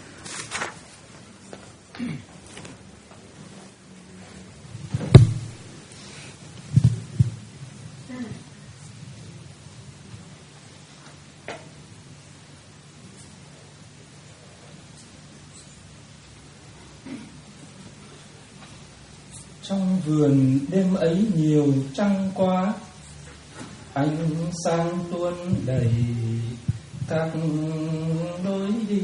Trong vườn đêm ấy nhiều trăng quá, ánh sáng tuôn đầy các lối đi.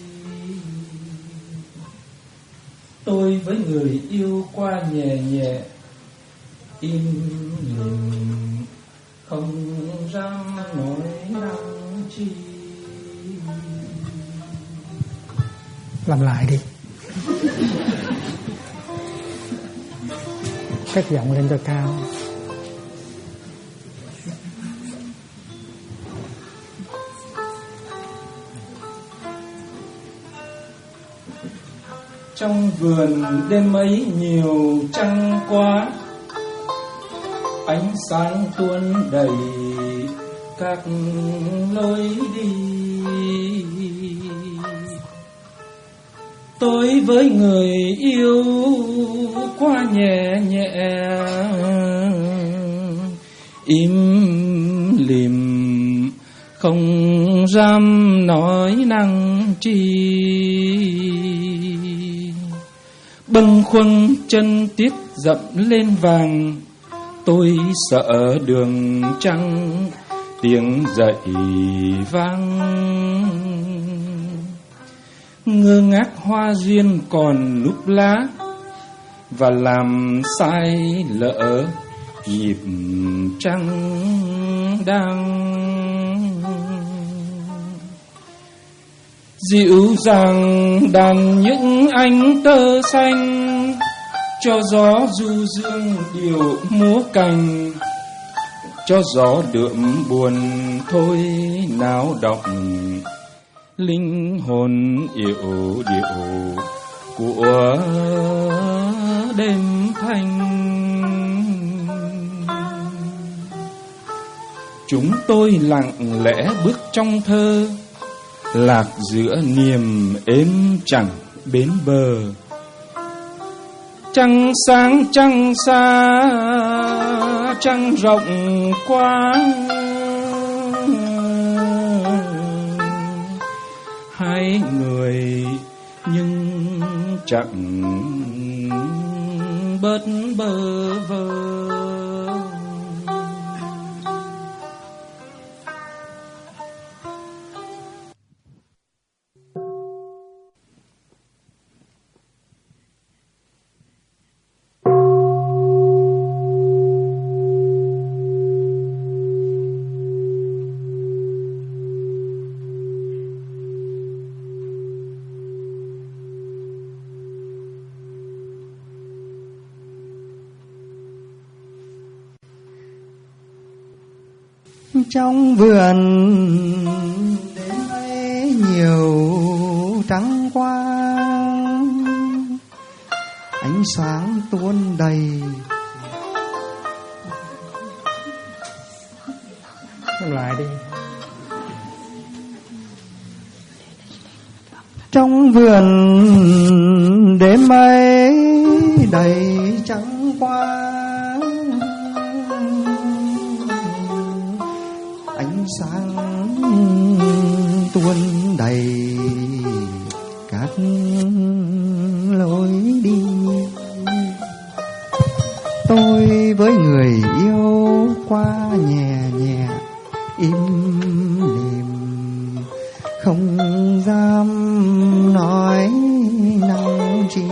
Tôi với người yêu qua nhẹ nhẹ, im lìm không dám nói năng chi. Làm lại đi. Cất giọng lên cho cao. Trong vườn đêm ấy nhiều trăng quá, ánh sáng tuôn đầy các lối đi. Tôi với người yêu qua nhẹ nhẹ, im lìm không dám nói năng chi. Bâng khuâng chân tiết dậm lên vàng, tôi sợ đường trăng tiếng dậy vang. Ngơ ngác hoa duyên còn núp lá, và làm sai lỡ nhịp trăng đang dịu dàng đàn những ánh tơ xanh, cho gió du dương điệu múa cành, cho gió đượm buồn thôi náo động linh hồn yểu điệu của đêm thanh. Chúng tôi lặng lẽ bước trong thơ, lạc giữa niềm êm chẳng bến bờ. Trăng sáng trăng xa, trăng rộng quá, hai người nhưng chẳng bớt bơ vơ. Trong vườn đêm ấy nhiều trăng quá, ánh sáng tuôn đầy. Làm lại đi. Trong vườn đêm ấy đầy trăng quá, ánh sáng tuôn đầy các lối đi. Tôi với người yêu qua nhẹ nhẹ, im lìm không dám nói năng chi.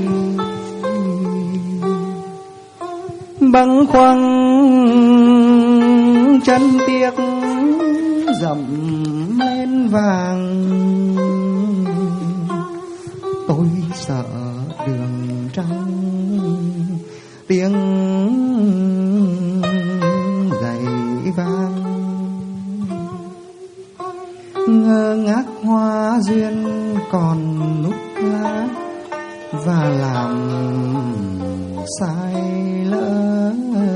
Bâng khuâng chân tiếc dậm lên vàng, tôi sợ đường trăng tiếng dậy vang. Ngơ ngác hoa duyên còn núp lá, và làm sai lỡ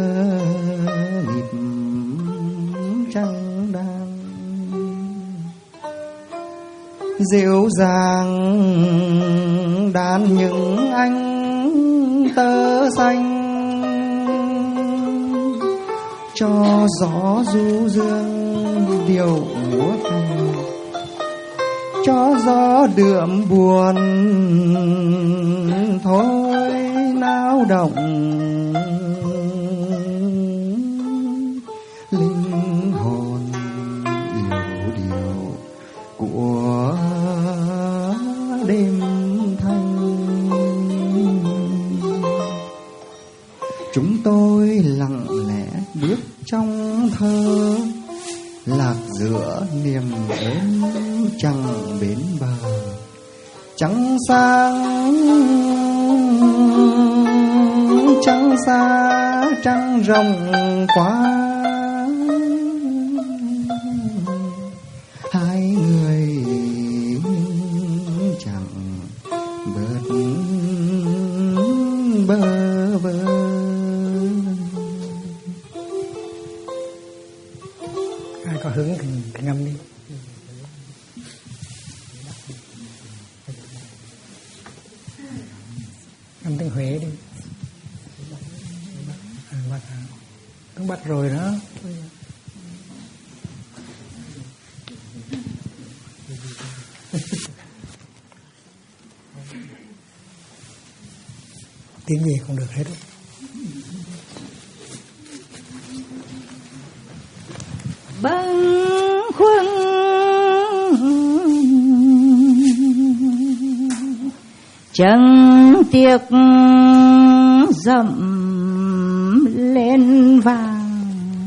nhịp trăng đàn. Dịu dàng đàn những anh tơ xanh, cho gió du dương điều múa tình, cho gió đượm buồn thôi nao động linh hồn yêu điều của đêm thanh. Chúng tôi lặng lẽ bước trong thơ, lạc giữa niềm êm chẳng bến bờ. Trăng sáng trăng xa trăng rộng quá, hai người chẳng bớt bơ vơ. Ai có hứng thì ngâm đi. Ngâm tiếng Huế đi. Tiếng Bạch rồi đó. Tiếng gì cũng được hết đó. Bâng khuâng chẳng tiếc dậm lên vàng,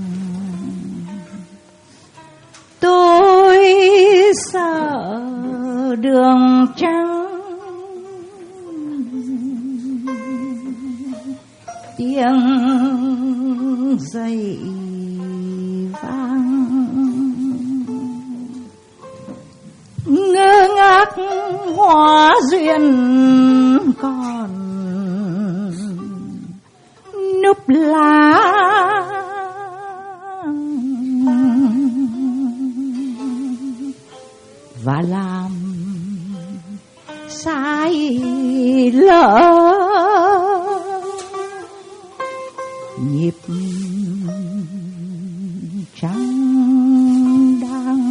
tôi sợ đường trắng tiếng giày vang. Ngơ ngác hóa duyên còn núp lá, và làm sai lỡ nhịp trăng đang.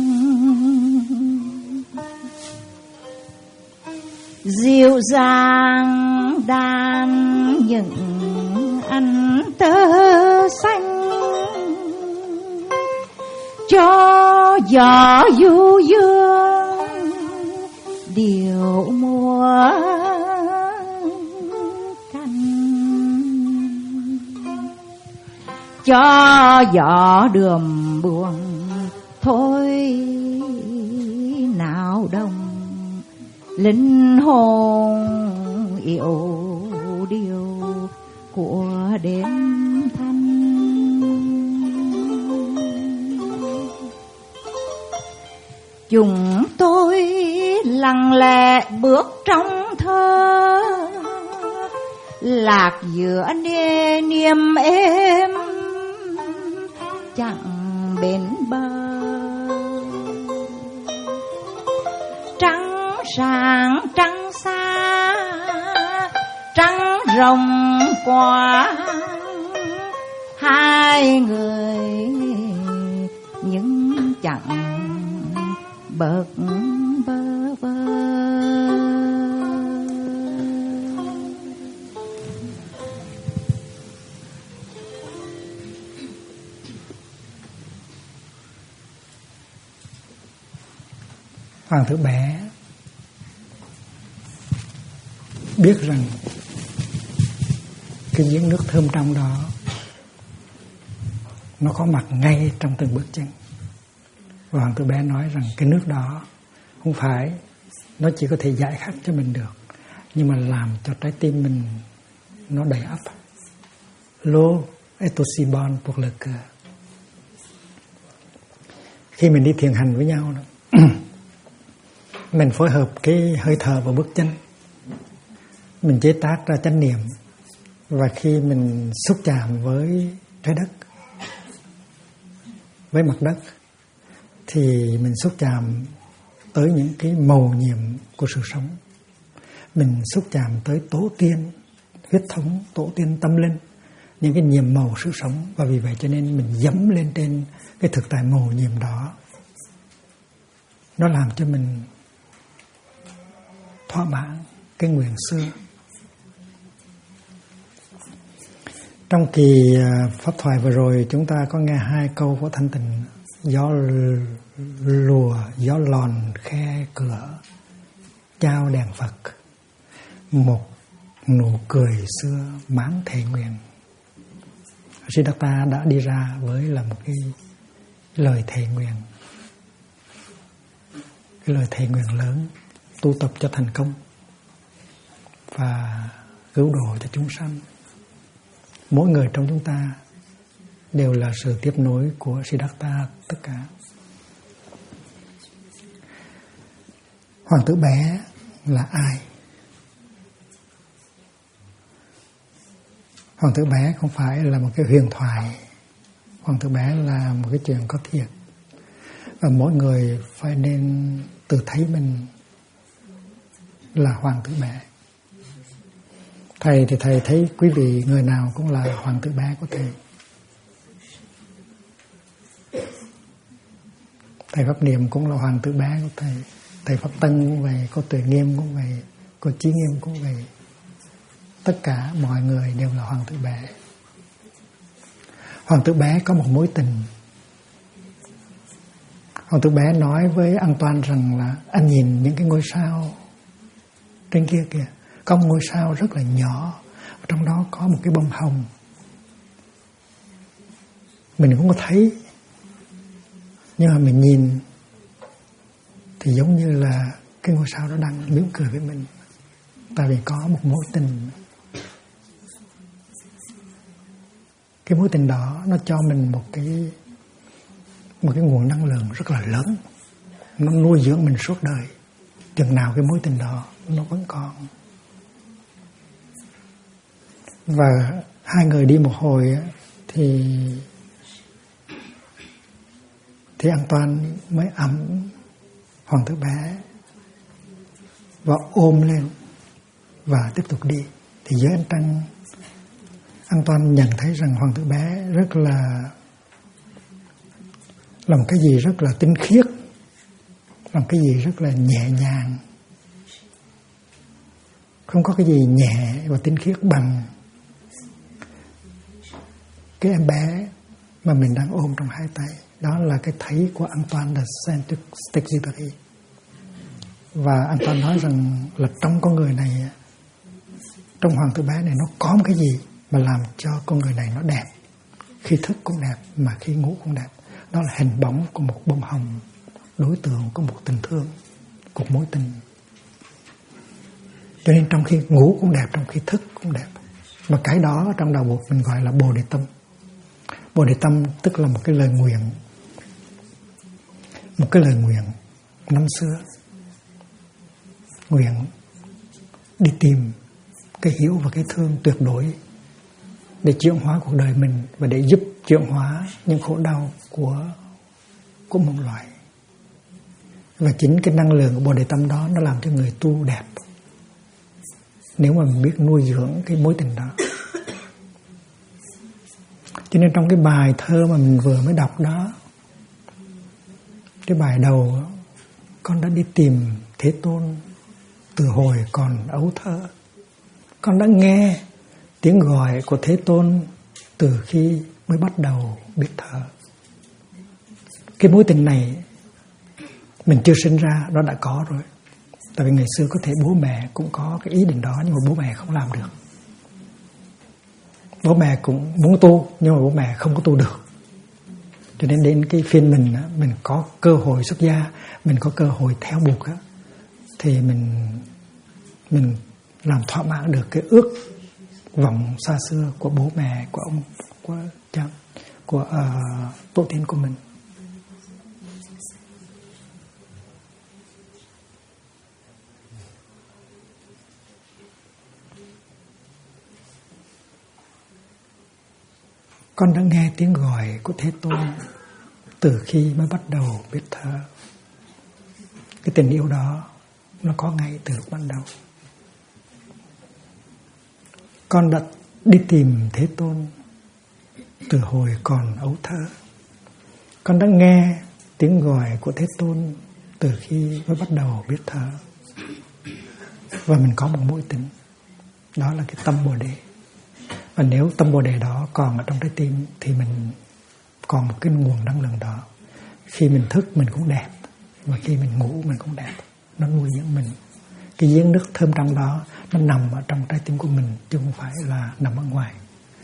Dịu dàng đàn những anh tơ xanh, cho gió du dương điệu mùa canh, cho gió đường buồn thôi nào đông linh hồn yêu điều của đêm thanh. Chúng tôi lặng lẽ bước trong thơ, lạc giữa niềm êm chẳng bến bờ. Trăng sáng trăng xa trăng rộng quá, hai người nhưng chẳng bớt bơ vơ. Hoàng tử bé biết rằng cái giếng nước thơm trong đó nó có mặt ngay trong từng bước chân. Và Hoàng tử bé nói rằng cái nước đó không phải nó chỉ có thể giải khát cho mình được, nhưng mà làm cho trái tim mình nó đầy ắp. L'eau est aussi bonne pour le cœur. Khi mình đi thiền hành với nhau đó, mình phối hợp cái hơi thở và bước chân, mình chế tác ra chánh niệm, và khi mình xúc chạm với trái đất, với mặt đất, thì mình xúc chạm tới những cái mầu nhiệm của sự sống. Mình xúc chạm tới tổ tiên, huyết thống, tổ tiên tâm linh, những cái nhiệm màu sự sống. Và vì vậy cho nên mình dẫm lên trên cái thực tại mầu nhiệm đó. Nó làm cho mình thỏa mãn cái nguyện xưa. Trong kỳ pháp thoại vừa rồi, chúng ta có nghe 2 câu của Thanh Tịnh: gió lùa, gió lòn khe cửa, trao đèn Phật, một nụ cười xưa mãn thệ nguyện. Siddhartha đã đi ra với là một cái lời thệ nguyện, cái lời thệ nguyện lớn, tu tập cho thành công và cứu độ cho chúng sanh. Mỗi người trong chúng ta đều là sự tiếp nối của Siddhartha tất cả. Hoàng tử bé là ai? Hoàng tử bé không phải là một cái huyền thoại. Hoàng tử bé là một cái chuyện có thiệt. Và mỗi người phải nên tự thấy mình là hoàng tử bé. Thầy thì thầy thấy quý vị người nào cũng là hoàng tử bé của thầy. Thầy Pháp Niệm cũng là hoàng tử bé của thầy. Thầy Pháp Tân cũng vậy, cô Tuệ Nghiêm cũng vậy, cô Chí Nghiêm cũng vậy. Tất cả mọi người đều là hoàng tử bé. Hoàng tử bé có một mối tình. Hoàng tử bé nói với Antoine rằng là anh nhìn những cái ngôi sao trên kia kìa, có một ngôi sao rất là nhỏ, trong đó có một cái bông hồng. Mình không có thấy, nhưng mà mình nhìn thì giống như là cái ngôi sao đó đang mỉm cười với mình, tại vì có một mối tình. Cái mối tình đó nó cho mình một cái nguồn năng lượng rất là lớn, nó nuôi dưỡng mình suốt đời. Chừng nào cái mối tình đó nó vẫn còn. Và 2 người đi một hồi thì Antoine mới ẵm hoàng tử bé và ôm lên và tiếp tục đi. Thì dưới ánh trăng, Antoine nhận thấy rằng hoàng tử bé rất là làm cái gì rất là tinh khiết, làm cái gì rất là nhẹ nhàng. Không có cái gì nhẹ và tinh khiết bằng cái em bé mà mình đang ôm trong 2 tay. Đó là cái thấy của Antoine de Saint-Exupéry. Và Antoine nói rằng là trong con người này, trong hoàng tử bé này, nó có một cái gì mà làm cho con người này nó đẹp. Khi thức cũng đẹp, mà khi ngủ cũng đẹp. Đó là hình bóng của một bông hồng, đối tượng của một tình thương, cuộc mối tình. Cho nên trong khi ngủ cũng đẹp, trong khi thức cũng đẹp. Mà cái đó trong đạo Phật mình gọi là Bồ Đề Tâm. Bồ Đề Tâm tức là một cái lời nguyện. Một cái lời nguyện năm xưa. Nguyện đi tìm cái hiểu và cái thương tuyệt đối để chuyển hóa cuộc đời mình và để giúp chuyển hóa những khổ đau của một loài. Và chính cái năng lượng của Bồ Đề Tâm đó nó làm cho người tu đẹp, nếu mà mình biết nuôi dưỡng cái mối tình đó. Cho nên trong cái bài thơ mà mình vừa mới đọc đó, cái bài đầu, con đã đi tìm Thế Tôn từ hồi còn ấu thơ. Con đã nghe tiếng gọi của Thế Tôn từ khi mới bắt đầu biết thở. Cái mối tình này mình chưa sinh ra, nó đã có rồi. Tại vì ngày xưa có thể bố mẹ cũng có cái ý định đó, nhưng mà bố mẹ không làm được. Bố mẹ cũng muốn tu, nhưng mà bố mẹ không có tu được. Cho nên đến cái phiên mình có cơ hội xuất gia, mình có cơ hội theo buộc á, thì mình làm thỏa mãn được cái ước vọng xa xưa của bố mẹ, của ông, của cha, của tổ tiên của mình. Con đã nghe tiếng gọi của Thế Tôn từ khi mới bắt đầu biết thở. Cái tình yêu đó nó có ngay từ lúc ban đầu. Con đã đi tìm Thế Tôn từ hồi còn ấu thơ. Con đã nghe tiếng gọi của Thế Tôn từ khi mới bắt đầu biết thở. Và mình có một mối tình, đó là cái tâm Bồ Đề. Và nếu tâm Bồ Đề đó còn ở trong trái tim thì mình còn một cái nguồn năng lượng đó. Khi mình thức mình cũng đẹp, và khi mình ngủ mình cũng đẹp. Nó nuôi dưỡng mình. Cái giếng nước thơm trong đó nó nằm ở trong trái tim của mình, chứ không phải là nằm ở ngoài.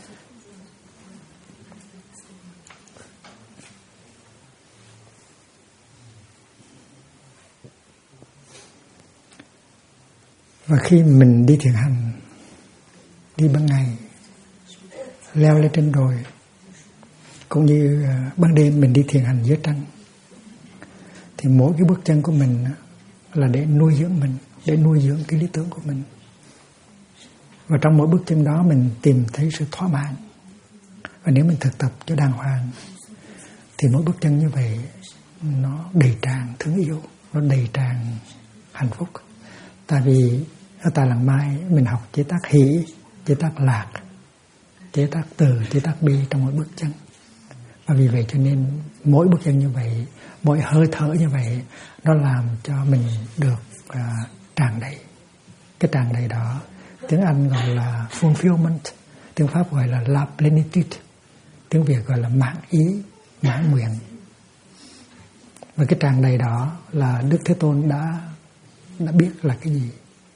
Và khi mình đi thiền hành, đi ban ngày, leo lên trên đồi, cũng như ban đêm mình đi thiền hành dưới trăng, thì mỗi cái bước chân của mình là để nuôi dưỡng mình, để nuôi dưỡng cái lý tưởng của mình. Và trong mỗi bước chân đó mình tìm thấy sự thỏa mãn. Và nếu mình thực tập cho đàng hoàng thì mỗi bước chân như vậy nó đầy tràn thương yêu, nó đầy tràn hạnh phúc. Tại vì ở tại Làng Mai mình học chế tác hỷ, chế tác lạc, chế tác từ, chế tác bi trong mỗi bước chân. Và vì vậy cho nên mỗi bước chân như vậy, mỗi hơi thở như vậy, nó làm cho mình được tràn đầy. Cái tràn đầy đó tiếng Anh gọi là fulfillment, tiếng Pháp gọi là la plénitude, tiếng Việt gọi là mãn ý, mãn nguyện. Và cái tràn đầy đó là Đức Thế Tôn đã biết là cái gì.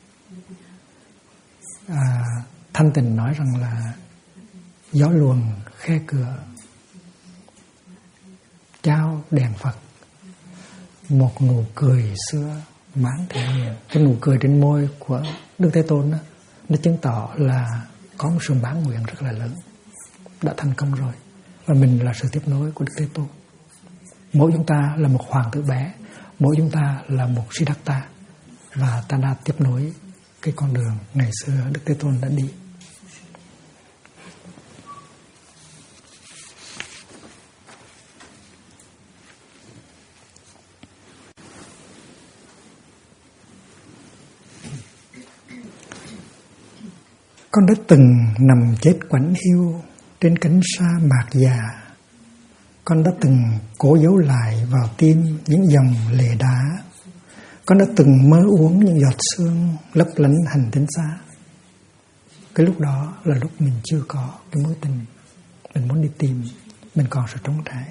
Thanh Tịnh nói rằng là gió luồng khe cửa, trao đèn Phật, một nụ cười xưa mãn thể hiện. Cái nụ cười trên môi của Đức Thế Tôn đó, nó chứng tỏ là có một sự mãn nguyện rất là lớn, đã thành công rồi. Và mình là sự tiếp nối của Đức Thế Tôn. Mỗi chúng ta là một hoàng tử bé, mỗi chúng ta là một Siddhartha, và ta đã tiếp nối cái con đường ngày xưa Đức Thế Tôn đã đi. Con đã từng nằm chết quạnh hiu trên cánh sa mạc già. Con đã từng cố giấu lại vào tim những dòng lệ đá. Con đã từng mơ uống những giọt sương lấp lánh hành tinh xa. Cái lúc đó là lúc mình chưa có cái mối tình. Mình muốn đi tìm, mình còn sự trống trải.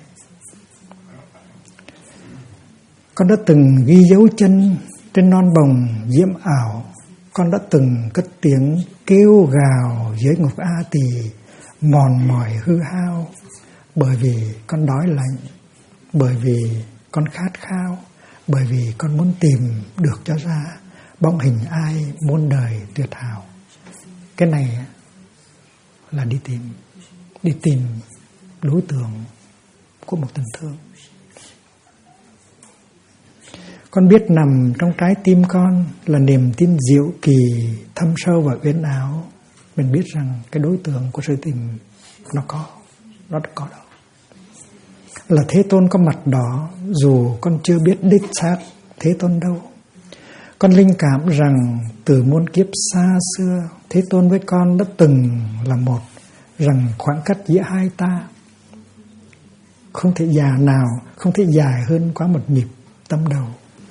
Con đã từng ghi dấu chân trên non bồng diễm ảo. Con đã từng cất tiếng kêu gào dưới ngục A Tỳ, mòn mỏi hư hao, bởi vì con đói lạnh, bởi vì con khát khao, bởi vì con muốn tìm được cho ra bóng hình ai muôn đời tuyệt hảo. Cái này là đi tìm đối tượng của một tình thương. Con biết nằm trong trái tim con là niềm tin diệu kỳ, thâm sâu và uyên áo. Mình biết rằng cái đối tượng của sự tình nó đã có đó. Là Thế Tôn có mặt đó, dù con chưa biết đích xác Thế Tôn đâu. Con linh cảm rằng từ muôn kiếp xa xưa, Thế Tôn với con đã từng là một, rằng khoảng cách giữa hai ta không thể dài hơn quá một nhịp tâm đầu.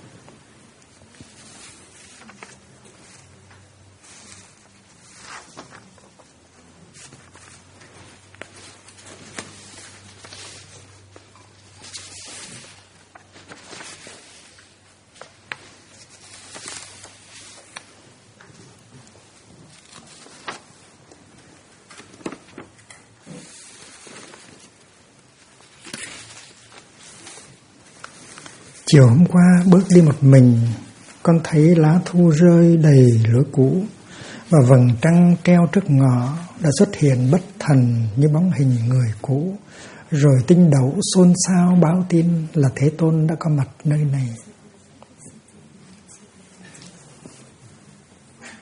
Chiều hôm qua bước đi một mình, con thấy lá thu rơi đầy lối cũ, và vầng trăng treo trước ngõ đã xuất hiện bất thần như bóng hình người cũ. Rồi tinh đấu xôn xao báo tin là Thế Tôn đã có mặt nơi này.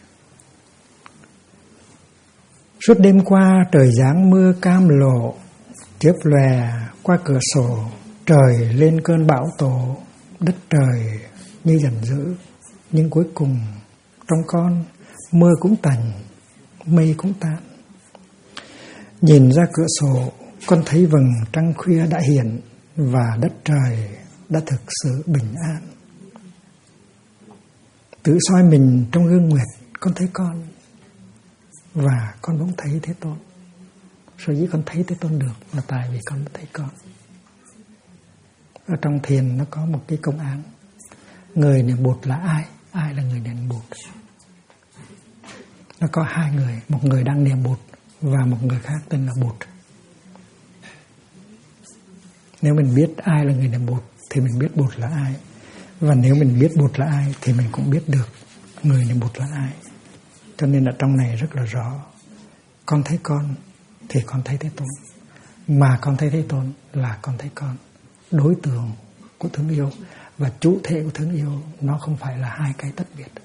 Suốt đêm qua trời giáng mưa cam lộ, Chớp lòe qua cửa sổ, trời lên cơn bão tổ, đất trời như giận dữ, nhưng cuối cùng trong con mưa cũng tạnh, mây cũng tan. Nhìn ra cửa sổ, con thấy vầng trăng khuya đã hiện và đất trời đã thực sự bình an. Tự soi mình trong gương nguyệt, con thấy con và con cũng thấy Thế Tôn. Sở dĩ con thấy Thế Tôn được là tại vì con thấy con. Ở trong thiền nó có một cái công án. Người niệm Bụt là ai? Ai là người niệm Bụt? Nó có hai người, một người đang niệm Bụt và một người khác tên là Bụt. Nếu mình biết ai là người niệm Bụt thì mình biết Bụt là ai. Và nếu mình biết Bụt là ai thì mình cũng biết được người niệm Bụt là ai. Cho nên là trong này rất là rõ. Con thấy con thì con thấy Thế Tôn. Mà con thấy Thế Tôn là con thấy con. Đối tượng của thương yêu và chủ thể của thương yêu nó không phải là hai cái tách biệt.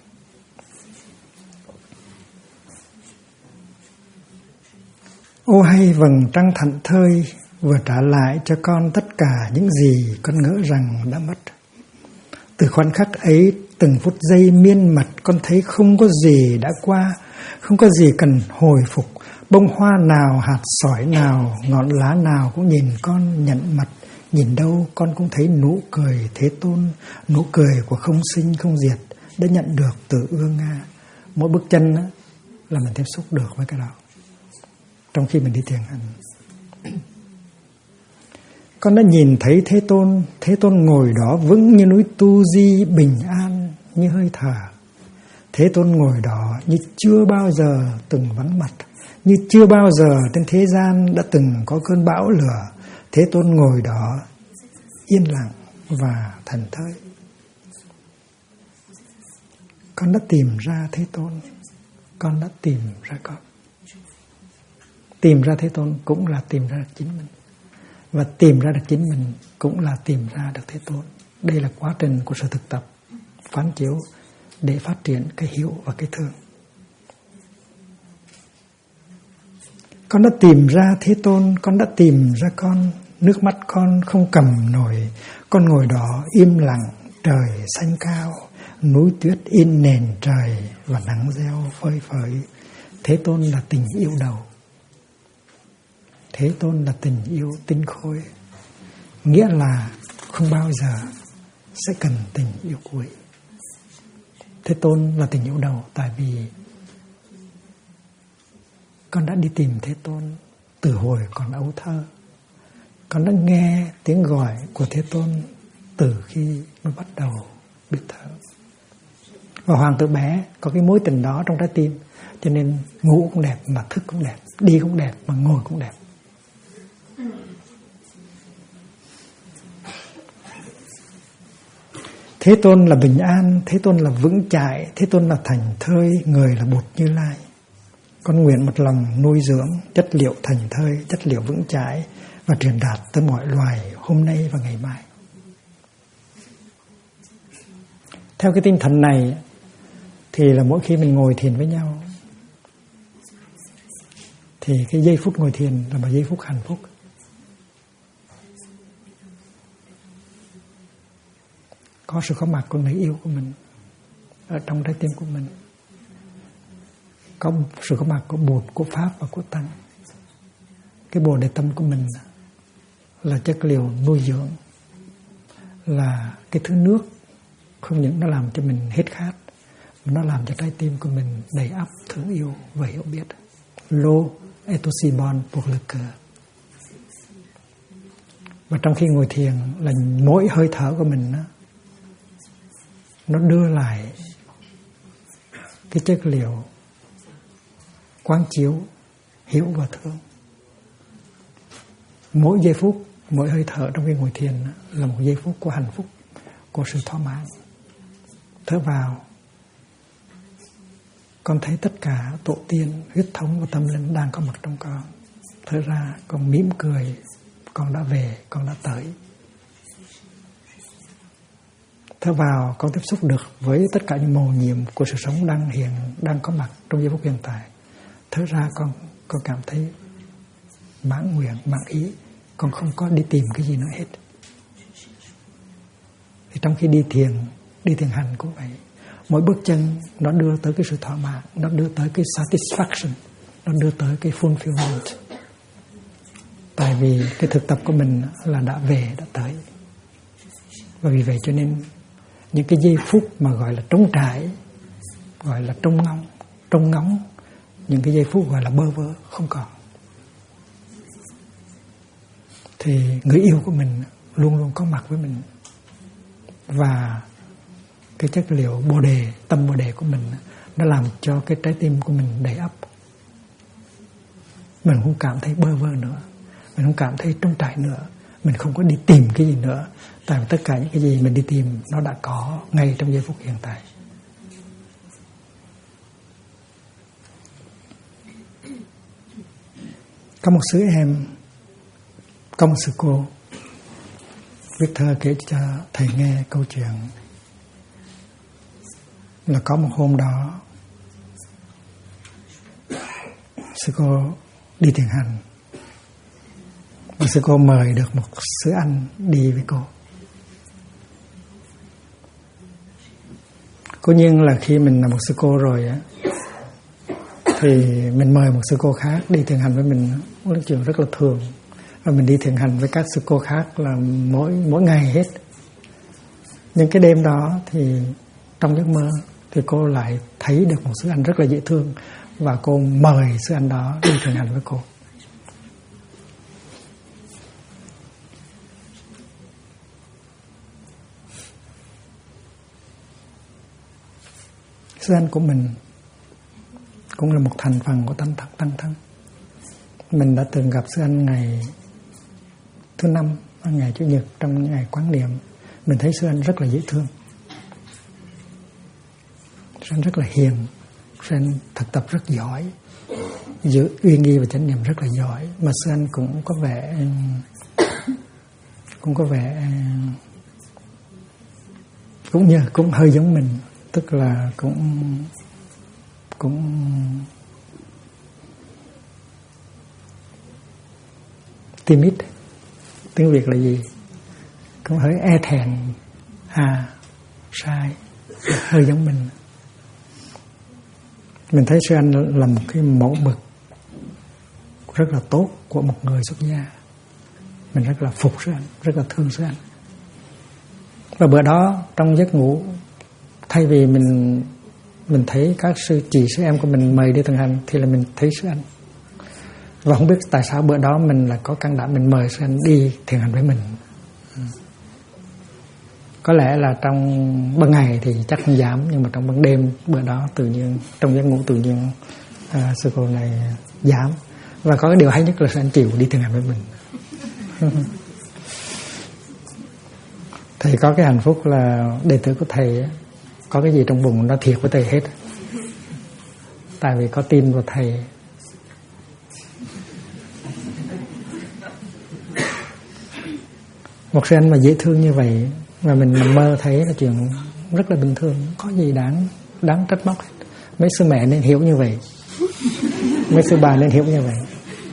Ô hay vầng trăng thảnh thơi vừa trả lại cho con tất cả những gì con ngỡ rằng đã mất. Từ khoảnh khắc ấy, từng phút giây miên mật con thấy không có gì đã qua, không có gì cần hồi phục. Bông hoa nào, hạt sỏi nào, ngọn lá nào cũng nhìn con nhận mặt. Nhìn đâu con cũng thấy nụ cười Thế Tôn, nụ cười của không sinh không diệt đã nhận được từ ương Nga. Mỗi bước chân là mình tiếp xúc được với cái đó trong khi mình đi thiền hành. Con đã nhìn thấy Thế Tôn ngồi đó vững như núi Tu Di, bình an như hơi thở. Thế Tôn ngồi đó như chưa bao giờ từng vắng mặt, như chưa bao giờ trên thế gian đã từng có cơn bão lửa. Thế Tôn ngồi đó yên lặng và thảnh thơi. Con đã tìm ra Thế Tôn, con đã tìm ra con. Tìm ra Thế Tôn cũng là tìm ra được chính mình. Và tìm ra được chính mình cũng là tìm ra được Thế Tôn. Đây là quá trình của sự thực tập, quán chiếu để phát triển cái hiểu và cái thương. Con đã tìm ra Thế Tôn, con đã tìm ra con. Nước mắt con không cầm nổi. Con ngồi đó im lặng, trời xanh cao, núi tuyết in nền trời và nắng gieo phơi phới. Thế Tôn là tình yêu đầu. Thế Tôn là tình yêu tinh khôi. Nghĩa là không bao giờ sẽ cần tình yêu cuối. Thế Tôn là tình yêu đầu tại vì con đã đi tìm Thế Tôn từ hồi còn ấu thơ. Con đã nghe tiếng gọi của Thế Tôn từ khi mới bắt đầu biết thở. Và hoàng tử bé có cái mối tình đó trong trái tim, cho nên ngủ cũng đẹp mà thức cũng đẹp, đi cũng đẹp mà ngồi cũng đẹp. Thế Tôn là bình an, Thế Tôn là vững chãi, Thế Tôn là thành thơi, người là Bụt Như Lai. Con nguyện một lòng nuôi dưỡng chất liệu thành thơi, chất liệu vững chãi và truyền đạt tới mọi loài hôm nay và ngày mai. Theo cái tinh thần này thì là mỗi khi mình ngồi thiền với nhau thì cái giây phút ngồi thiền là một giây phút hạnh phúc. Có sự có mặt của người yêu của mình ở trong trái tim của mình. Có sự có mặt của Bụt, của Pháp và của Tăng. Cái Bồ Đề Tâm của mình là chất liệu nuôi dưỡng, là cái thứ nước không những nó làm cho mình hết khát, mà nó làm cho trái tim của mình đầy ắp thương yêu và hiểu biết. L'eau est aussi bonne pour le cœur. Và trong khi ngồi thiền là mỗi hơi thở của mình nó đưa lại cái chất liệu quán chiếu, hiểu và thương. Mỗi giây phút, mỗi hơi thở trong khi ngồi thiền là một giây phút của hạnh phúc, của sự thỏa mãn. Thở vào, con thấy tất cả tổ tiên, huyết thống và tâm linh đang có mặt trong con. Thở ra, con mỉm cười, con đã về, con đã tới. Thở vào, con tiếp xúc được với tất cả những màu nhiệm của sự sống đang có mặt trong giây phút hiện tại. Thở ra, con cảm thấy mãn nguyện, mãn ý con không có đi tìm cái gì nữa hết. Thì trong khi đi thiền hành cũng vậy. Mỗi bước chân nó đưa tới cái sự thỏa mãn, nó đưa tới cái satisfaction, nó đưa tới cái fulfillment. Tại vì cái thực tập của mình là đã tới. Và vì vậy cho nên những cái giây phút mà gọi là trống trải, gọi là trông ngóng, những cái giây phút gọi là bơ vơ không còn. Thì người yêu của mình luôn luôn có mặt với mình. Và cái chất liệu bồ đề, tâm bồ đề của mình, nó làm cho cái trái tim của mình đầy ắp. Mình không cảm thấy bơ vơ nữa, mình không cảm thấy trống trải nữa, mình không có đi tìm cái gì nữa. Tại vì tất cả những cái gì mình đi tìm nó đã có ngay trong giây phút hiện tại. Có một sư em, có một sư cô viết thơ kể cho thầy nghe câu chuyện là có một hôm đó sư cô đi thiền hành và sư cô mời được một sư anh đi với cô. Cố nhiên là khi mình là một sư cô rồi á, thì mình mời một sư cô khác đi thiền hành với mình là chuyện rất là thường. Và mình đi thiền hành với các sư cô khác là mỗi ngày hết. Nhưng cái đêm đó thì trong giấc mơ thì cô lại thấy được một sư anh rất là dễ thương, và cô mời sư anh đó đi thiền hành với cô. Sư anh của mình cũng là một thành phần của tăng thân. Mình đã từng gặp sư anh ngày thứ năm, ngày Chủ nhật trong ngày quán niệm. Mình thấy sư anh rất là dễ thương, sư anh rất là hiền, sư anh thực tập rất giỏi, giữ uy nghi và chánh niệm rất là giỏi. Mà sư anh cũng có vẻ cũng hơi giống mình, tức là cũng timid. Tiếng Việt là gì? Cũng hơi e thẹn, sai, hơi giống mình. Mình thấy sư anh là một cái mẫu mực rất là tốt của một người xuất gia. Mình rất là phục sư anh, rất là thương sư anh. Và bữa đó trong giấc ngủ, thay vì mình thấy các sư em của mình mời đi thiền hành, thì là mình thấy sư anh. Và không biết tại sao bữa đó mình là có can đảm mình mời sư anh đi thiền hành với mình. Có lẽ là trong ban ngày thì chắc không dám, nhưng mà trong ban đêm bữa đó tự nhiên trong giấc ngủ tự nhiên sư cô này dám. Và có cái điều hay nhất là sư anh chịu đi thiền hành với mình. Thầy có cái hạnh phúc là đệ tử của thầy có cái gì trong bụng nó thiệt với thầy hết. Tại vì có tin vào thầy. Một sư anh mà dễ thương như vậy mà mình mơ thấy là chuyện rất là bình thường, có gì đáng trách móc hết. Mấy sư mẹ nên hiểu như vậy, mấy sư bà nên hiểu như vậy.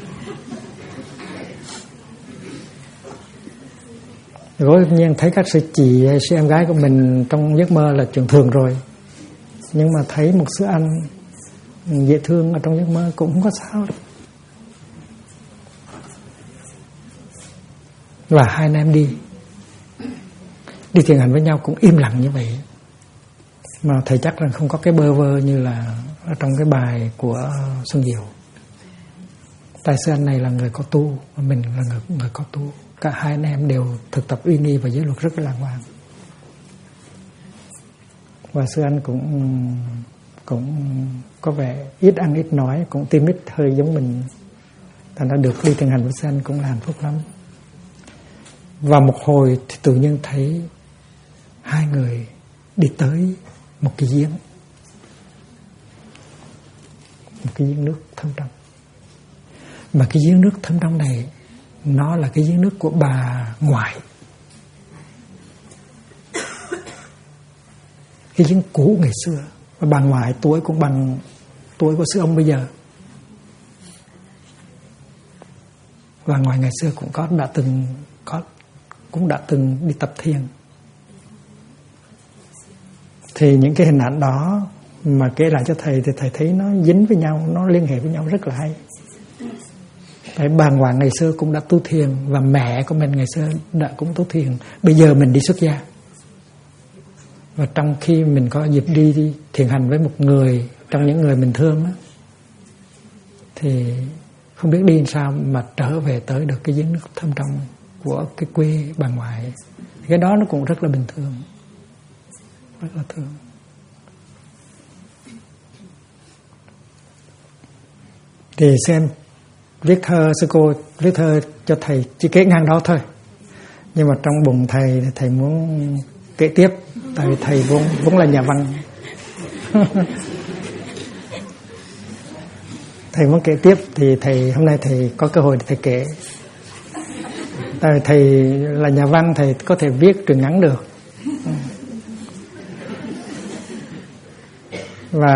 Rồi tất nhiên thấy các sư chị hay sư em gái của mình trong giấc mơ là chuyện thường rồi. Nhưng mà thấy một sư anh dễ thương ở trong giấc mơ cũng không có sao đâu. Và hai anh em đi thiền hành với nhau cũng im lặng như vậy. Mà thầy chắc rằng không có cái bơ vơ như là ở trong cái bài của Xuân Diệu. Tại sư anh này là người có tu, và mình là người có tu. Cả hai anh em đều thực tập uy nghi và giới luật rất là đàng hoàng. Và sư anh cũng có vẻ ít ăn ít nói, cũng timid hơi giống mình. Thành ra được đi thiền hành với sư anh cũng là hạnh phúc lắm. Và một hồi thì tự nhiên thấy hai người đi tới một cái giếng nước thâm trong. Mà cái giếng nước thâm trong này nó là cái giếng nước của bà ngoại, cái giếng cũ ngày xưa. Và bà ngoại tuổi cũng bằng tuổi của sư ông bây giờ. Và ngoài ngày xưa cũng đã từng đi tập thiền. Thì những cái hình ảnh đó mà kể lại cho thầy thì thầy thấy nó dính với nhau, nó liên hệ với nhau rất là hay. Tại bà ngoại ngày xưa cũng đã tu thiền, và mẹ của mình ngày xưa đã cũng tu thiền. Bây giờ mình đi xuất gia, và trong khi mình có dịp đi thiền hành với một người trong những người mình thương đó, thì không biết đi làm sao mà trở về tới được cái giếng nước thâm trong của cái quê bà ngoại. Cái đó nó cũng rất là bình thường, rất là thương. Thì xem viết thơ, sư cô viết thơ cho thầy chỉ kể ngang đó thôi, nhưng mà trong bụng thầy thì thầy muốn kể tiếp, tại vì thầy vốn là nhà văn. Thầy muốn kể tiếp thì thầy hôm nay thầy có cơ hội để thầy kể. Tại vì thầy là nhà văn, thầy có thể viết truyện ngắn được. Và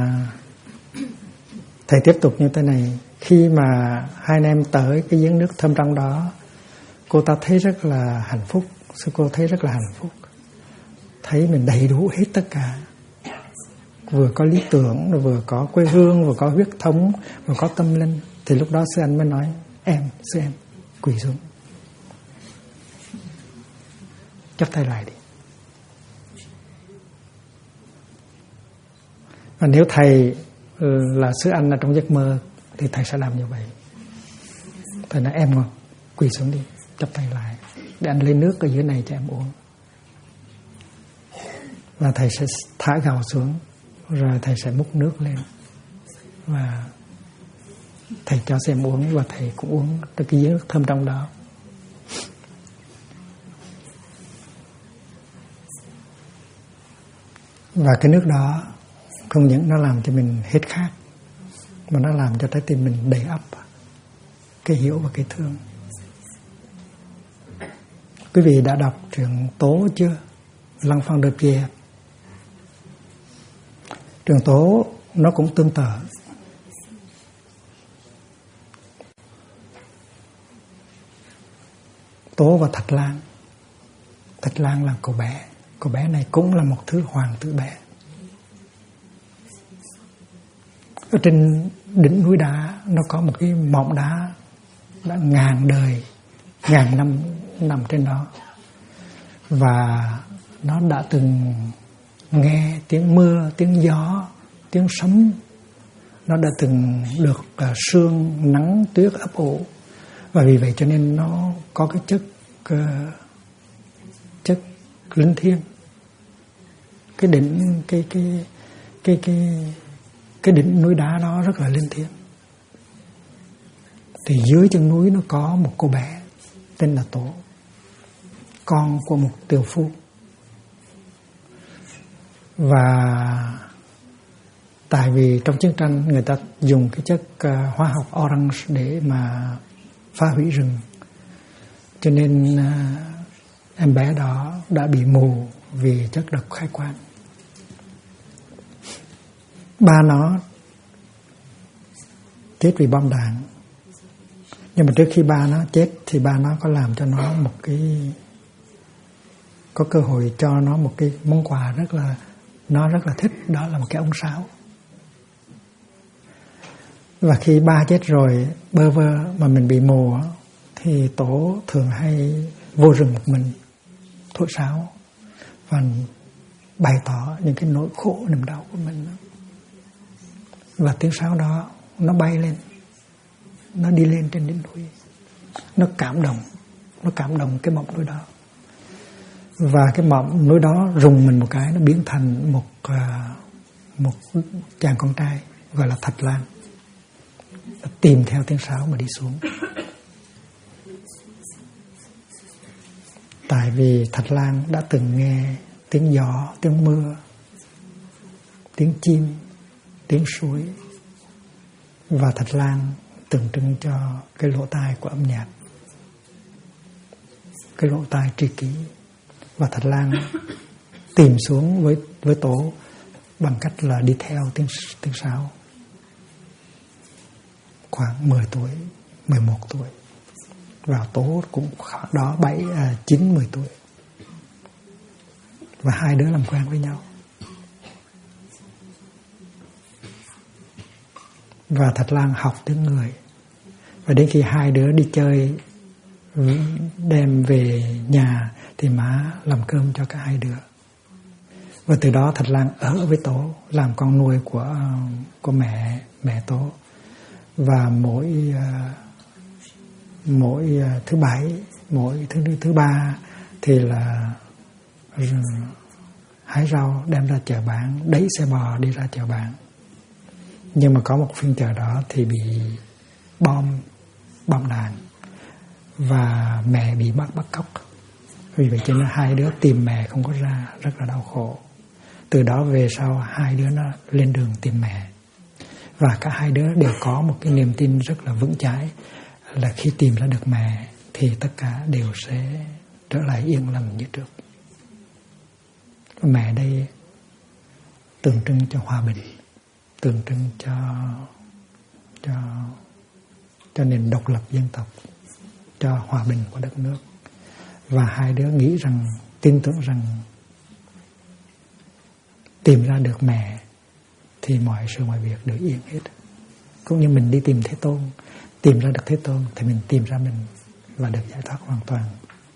thầy tiếp tục như thế này. Khi mà hai anh em tới cái giếng nước thâm trong đó, cô ta thấy rất là hạnh phúc. Sư cô thấy rất là hạnh phúc, thấy mình đầy đủ hết tất cả, vừa có lý tưởng, vừa có quê hương, vừa có huyết thống, vừa có tâm linh. Thì lúc đó sư anh mới nói: sư em quỳ xuống, chắp tay lại đi. Và nếu thầy là sư anh ở trong giấc mơ thì thầy sẽ làm như vậy. Thầy nói: em ngon, quỳ xuống đi, chắp tay lại, để anh lấy nước ở dưới này cho em uống. Và thầy sẽ thả gạo xuống, rồi thầy sẽ múc nước lên, và thầy cho xem uống, và thầy cũng uống từ cái giếng nước thâm trong đó. Và cái nước đó không những nó làm cho mình hết khát, mà nó làm cho trái tim mình đầy ắp cái hiểu và cái thương. Quý vị đã đọc truyện Tố chưa? L'Enfant de Pierre. Truyện Tố nó cũng tương tự. Tố và Thạch Lan. Thạch Lan là cậu bé. Cậu bé này cũng là một thứ hoàng tử bé. Ở trên đỉnh núi đá nó có một cái mỏm đá đã ngàn đời, ngàn năm nằm trên đó. Và nó đã từng nghe tiếng mưa, tiếng gió, tiếng sấm. Nó đã từng được sương, nắng, tuyết ấp ủ. Và vì vậy cho nên nó có cái chất linh thiêng. Cái đỉnh cái đỉnh núi đá đó rất là linh thiêng. Thì dưới chân núi nó có một cô bé tên là Tố, con của một tiều phu. Và tại vì trong chiến tranh người ta dùng cái chất hóa học orange để mà phá hủy rừng, cho nên em bé đó đã bị mù vì chất độc khai quang. Ba nó chết vì bom đạn. Nhưng mà trước khi ba nó chết thì ba nó có làm cho nó một cái, có cơ hội cho nó một cái món quà nó rất là thích, đó là một cái ống sáo. Và khi ba chết rồi bơ vơ mà mình bị mù thì Tổ thường hay vô rừng một mình thổi sáo và bày tỏ những cái nỗi khổ niềm đau của mình. Và tiếng sáo đó nó bay lên, nó đi lên trên đỉnh núi, nó cảm động cái mỏm núi đó. Và cái mỏm núi đó rùng mình một cái, nó biến thành một chàng con trai gọi là Thạch Lan, nó tìm theo tiếng sáo mà đi xuống. Tại vì Thạch Lan đã từng nghe tiếng gió, tiếng mưa, tiếng chim, tiếng suối. Và Thạch Lan tượng trưng cho cái lỗ tai của âm nhạc, cái lỗ tai tri kỷ. Và Thạch Lan tìm xuống với Tổ bằng cách là đi theo tiếng sáo. Khoảng 10 tuổi, 11 tuổi. Vào Tố cũng khoảng đó 9-10 tuổi. Và hai đứa làm quen với nhau. Và Thạch Lan học tiếng người. Và đến khi hai đứa đi chơi, đem về nhà thì má làm cơm cho cả hai đứa. Và từ đó Thạch Lan ở với Tố, làm con nuôi của mẹ Tố. Và mỗi thứ bảy, mỗi thứ ba thì là hái rau đem ra chợ bán, đẩy xe bò đi ra chợ bán. Nhưng mà có một phiên chợ đó thì bị bom đạn và mẹ bị bắt cóc. Vì vậy cho nên hai đứa tìm mẹ không có ra, rất là đau khổ. Từ đó về sau hai đứa nó lên đường tìm mẹ. Và cả hai đứa đều có một cái niềm tin rất là vững chãi là khi tìm ra được mẹ thì tất cả đều sẽ trở lại yên lành như trước. Mẹ đây tượng trưng cho hòa bình, tượng trưng cho nền độc lập dân tộc, cho hòa bình của đất nước. Và hai đứa nghĩ rằng, tin tưởng rằng tìm ra được mẹ thì mọi sự mọi việc đều yên hết. Cũng như mình đi tìm Thế Tôn, tìm ra được Thế Tôn thì mình tìm ra mình và được giải thoát hoàn toàn.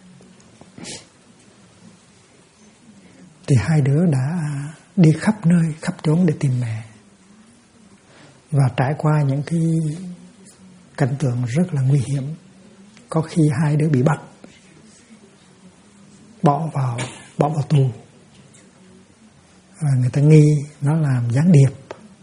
Thì hai đứa đã đi khắp nơi, khắp chốn để tìm mẹ. Và trải qua những cái cảnh tượng rất là nguy hiểm. Có khi hai đứa bị bắt, bỏ vào tù. Và người ta nghi nó làm gián điệp.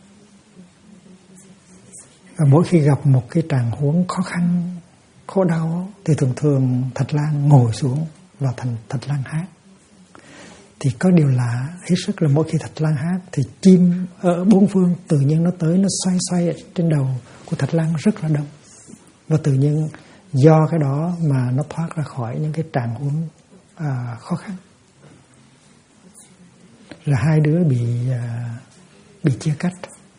Và mỗi khi gặp một cái trạng huống khó khăn, khổ đau thì thường Thạch Lan ngồi xuống và Thạch Lan hát. Thì có điều lạ hết sức là mỗi khi Thạch Lan hát thì chim ở bốn phương tự nhiên nó tới, nó xoay ở trên đầu của Thạch Lan rất là đông. Và tự nhiên do cái đó mà nó thoát ra khỏi những cái trạng huống khó khăn. Là hai đứa bị chia cách.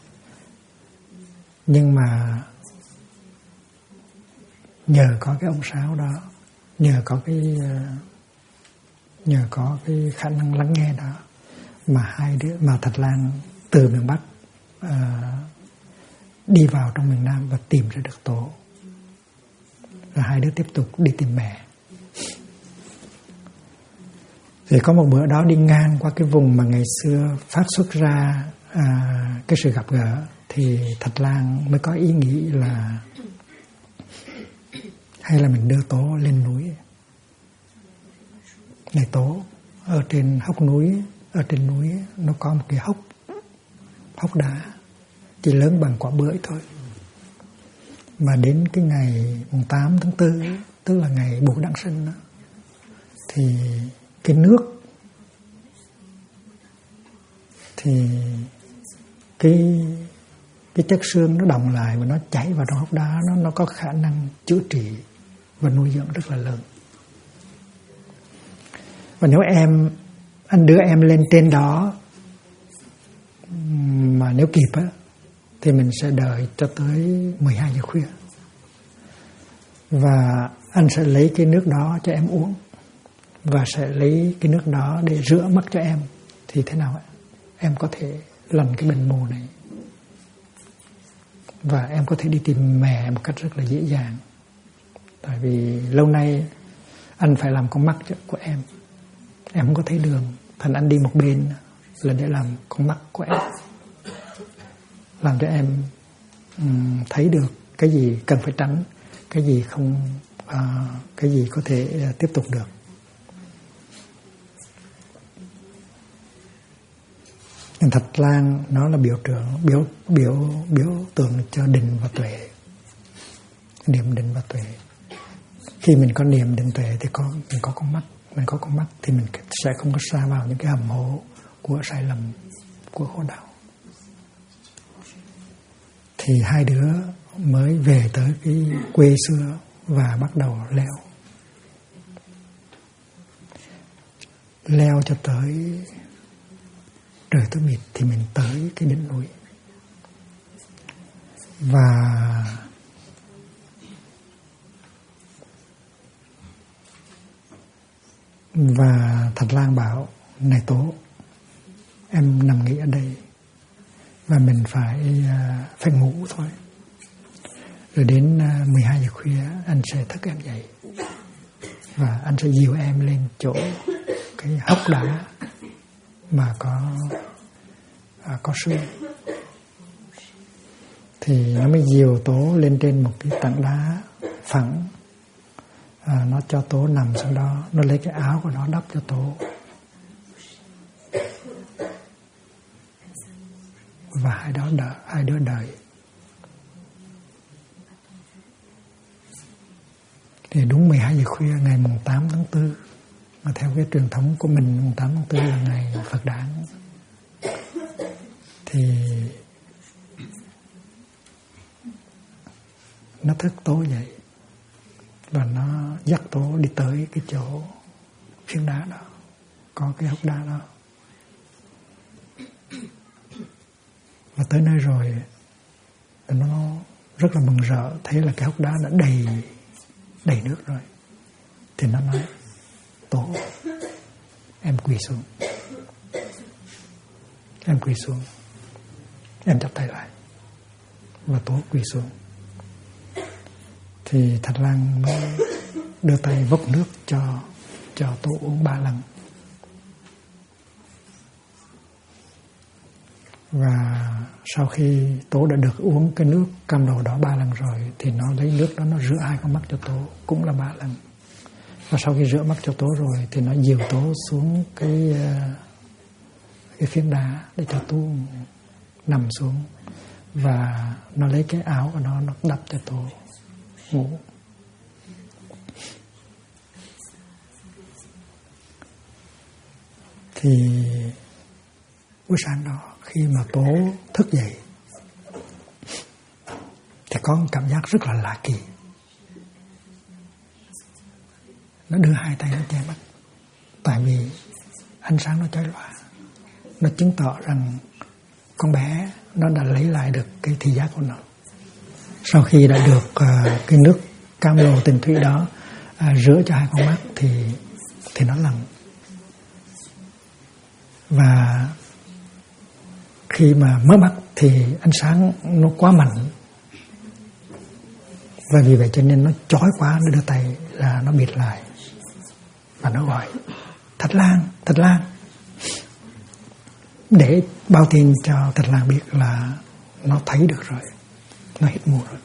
Nhưng mà nhờ có cái ông Sáu đó, nhờ có cái khả năng lắng nghe đó mà Thạch Lan từ miền Bắc đi vào trong miền Nam và tìm ra được Tổ. Và hai đứa tiếp tục đi tìm mẹ. Thì có một bữa đó đi ngang qua cái vùng mà ngày xưa phát xuất ra cái sự gặp gỡ, thì Thạch Lan mới có ý nghĩ là hay là mình đưa Tố lên núi. Này Tố, ở trên hốc núi, ở trên núi nó có một cái hốc đá chỉ lớn bằng quả bưởi thôi. Mà đến cái ngày 8 tháng 4, tức là ngày Bụt Đản Sinh đó, thì cái nước, thì cái chất xương nó đọng lại và nó chảy vào trong hốc đá, nó có khả năng chữa trị và nuôi dưỡng rất là lớn. Và nếu anh đưa em lên trên đó mà nếu kịp á, thì mình sẽ đợi cho tới 12 giờ khuya. Và anh sẽ lấy cái nước đó cho em uống. Và sẽ lấy cái nước đó để rửa mắt cho em. Thì thế nào ạ? Em có thể lành cái bệnh mù này. Và em có thể đi tìm mẹ một cách rất là dễ dàng. Tại vì lâu nay anh phải làm con mắt của em. Em không có thấy đường. Thành anh đi một bên là để làm con mắt của em. Làm cho em thấy được cái gì cần phải tránh, cái gì không, cái gì có thể tiếp tục được. Thạch Lan nó là biểu tượng cho định và tuệ, niệm định và tuệ. Khi mình có niệm định tuệ thì mình có con mắt, thì mình sẽ không có sa vào những cái hầm hố của sai lầm, của khổ đau. Thì hai đứa mới về tới cái quê xưa và bắt đầu leo cho tới trời tối mịt thì mình tới cái đỉnh núi. Và Và Thạch Lang bảo: này Tố, em nằm nghỉ ở đây và mình phải ngủ thôi. Rồi đến 12 giờ khuya anh sẽ thức em dậy và anh sẽ dìu em lên chỗ cái hốc đá mà có sương. Thì nó mới dìu Tố lên trên một cái tảng đá phẳng. Nó cho Tố nằm xuống đó, nó lấy cái áo của nó đắp cho Tố. Và hai đứa đợi. Thì đúng 12 giờ khuya ngày mùng 8 tháng 4, mà theo cái truyền thống của mình, mùng 8 tháng 4 là ngày Phật đản, thì nó thức Tố dậy và nó dắt Tố đi tới cái chỗ phiến đá đó, có cái hốc đá đó. Và tới nơi rồi nó rất là mừng rỡ, thấy là cái hốc đá đã đầy nước rồi. Thì nó nói: Tố, em quỳ xuống. Em quỳ xuống. Em chắp tay lại. Và Tố quỳ xuống. Thì Thạch Lang mới đưa tay vốc nước cho Tố uống 3 lần. Và sau khi Tố đã được uống cái nước cam đầu đó 3 lần rồi, thì nó lấy nước đó nó rửa 2 con mắt cho Tố, cũng là 3 lần. Và sau khi rửa mắt cho Tố rồi thì nó dìu Tố xuống cái phiến đá để cho Tố nằm xuống. Và nó lấy cái áo của nó đắp cho Tố ngủ. Thì buổi sáng đó, khi mà Tố thức dậy thì có một cảm giác rất là lạ kỳ. Nó đưa 2 tay nó che mắt, tại vì ánh sáng nó chói lòa. Nó chứng tỏ rằng con bé nó đã lấy lại được cái thị giác của nó. Sau khi đã được cái nước cam lồ tình thủy đó rửa cho 2 con mắt thì nó lặng. Và khi mà mở mắt thì ánh sáng nó quá mạnh, và vì vậy cho nên nó chói quá, nó đưa tay là nó bịt lại và nó gọi: Thạch Lang, Thạch Lang, để báo tin cho Thạch Lang biết là nó thấy được rồi, nó hết mù rồi.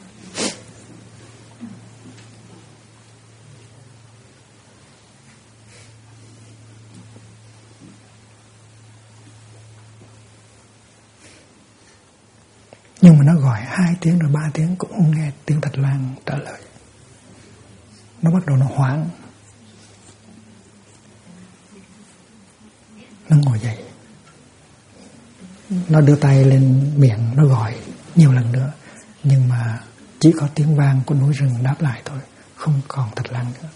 Nhưng mà nó gọi 2 tiếng rồi 3 tiếng cũng không nghe tiếng Thạch Lang trả lời. Nó bắt đầu nó hoảng. Nó ngồi dậy. Nó đưa tay lên miệng, nó gọi nhiều lần nữa. Nhưng mà chỉ có tiếng vang của núi rừng đáp lại thôi, không còn Thạch Lang nữa.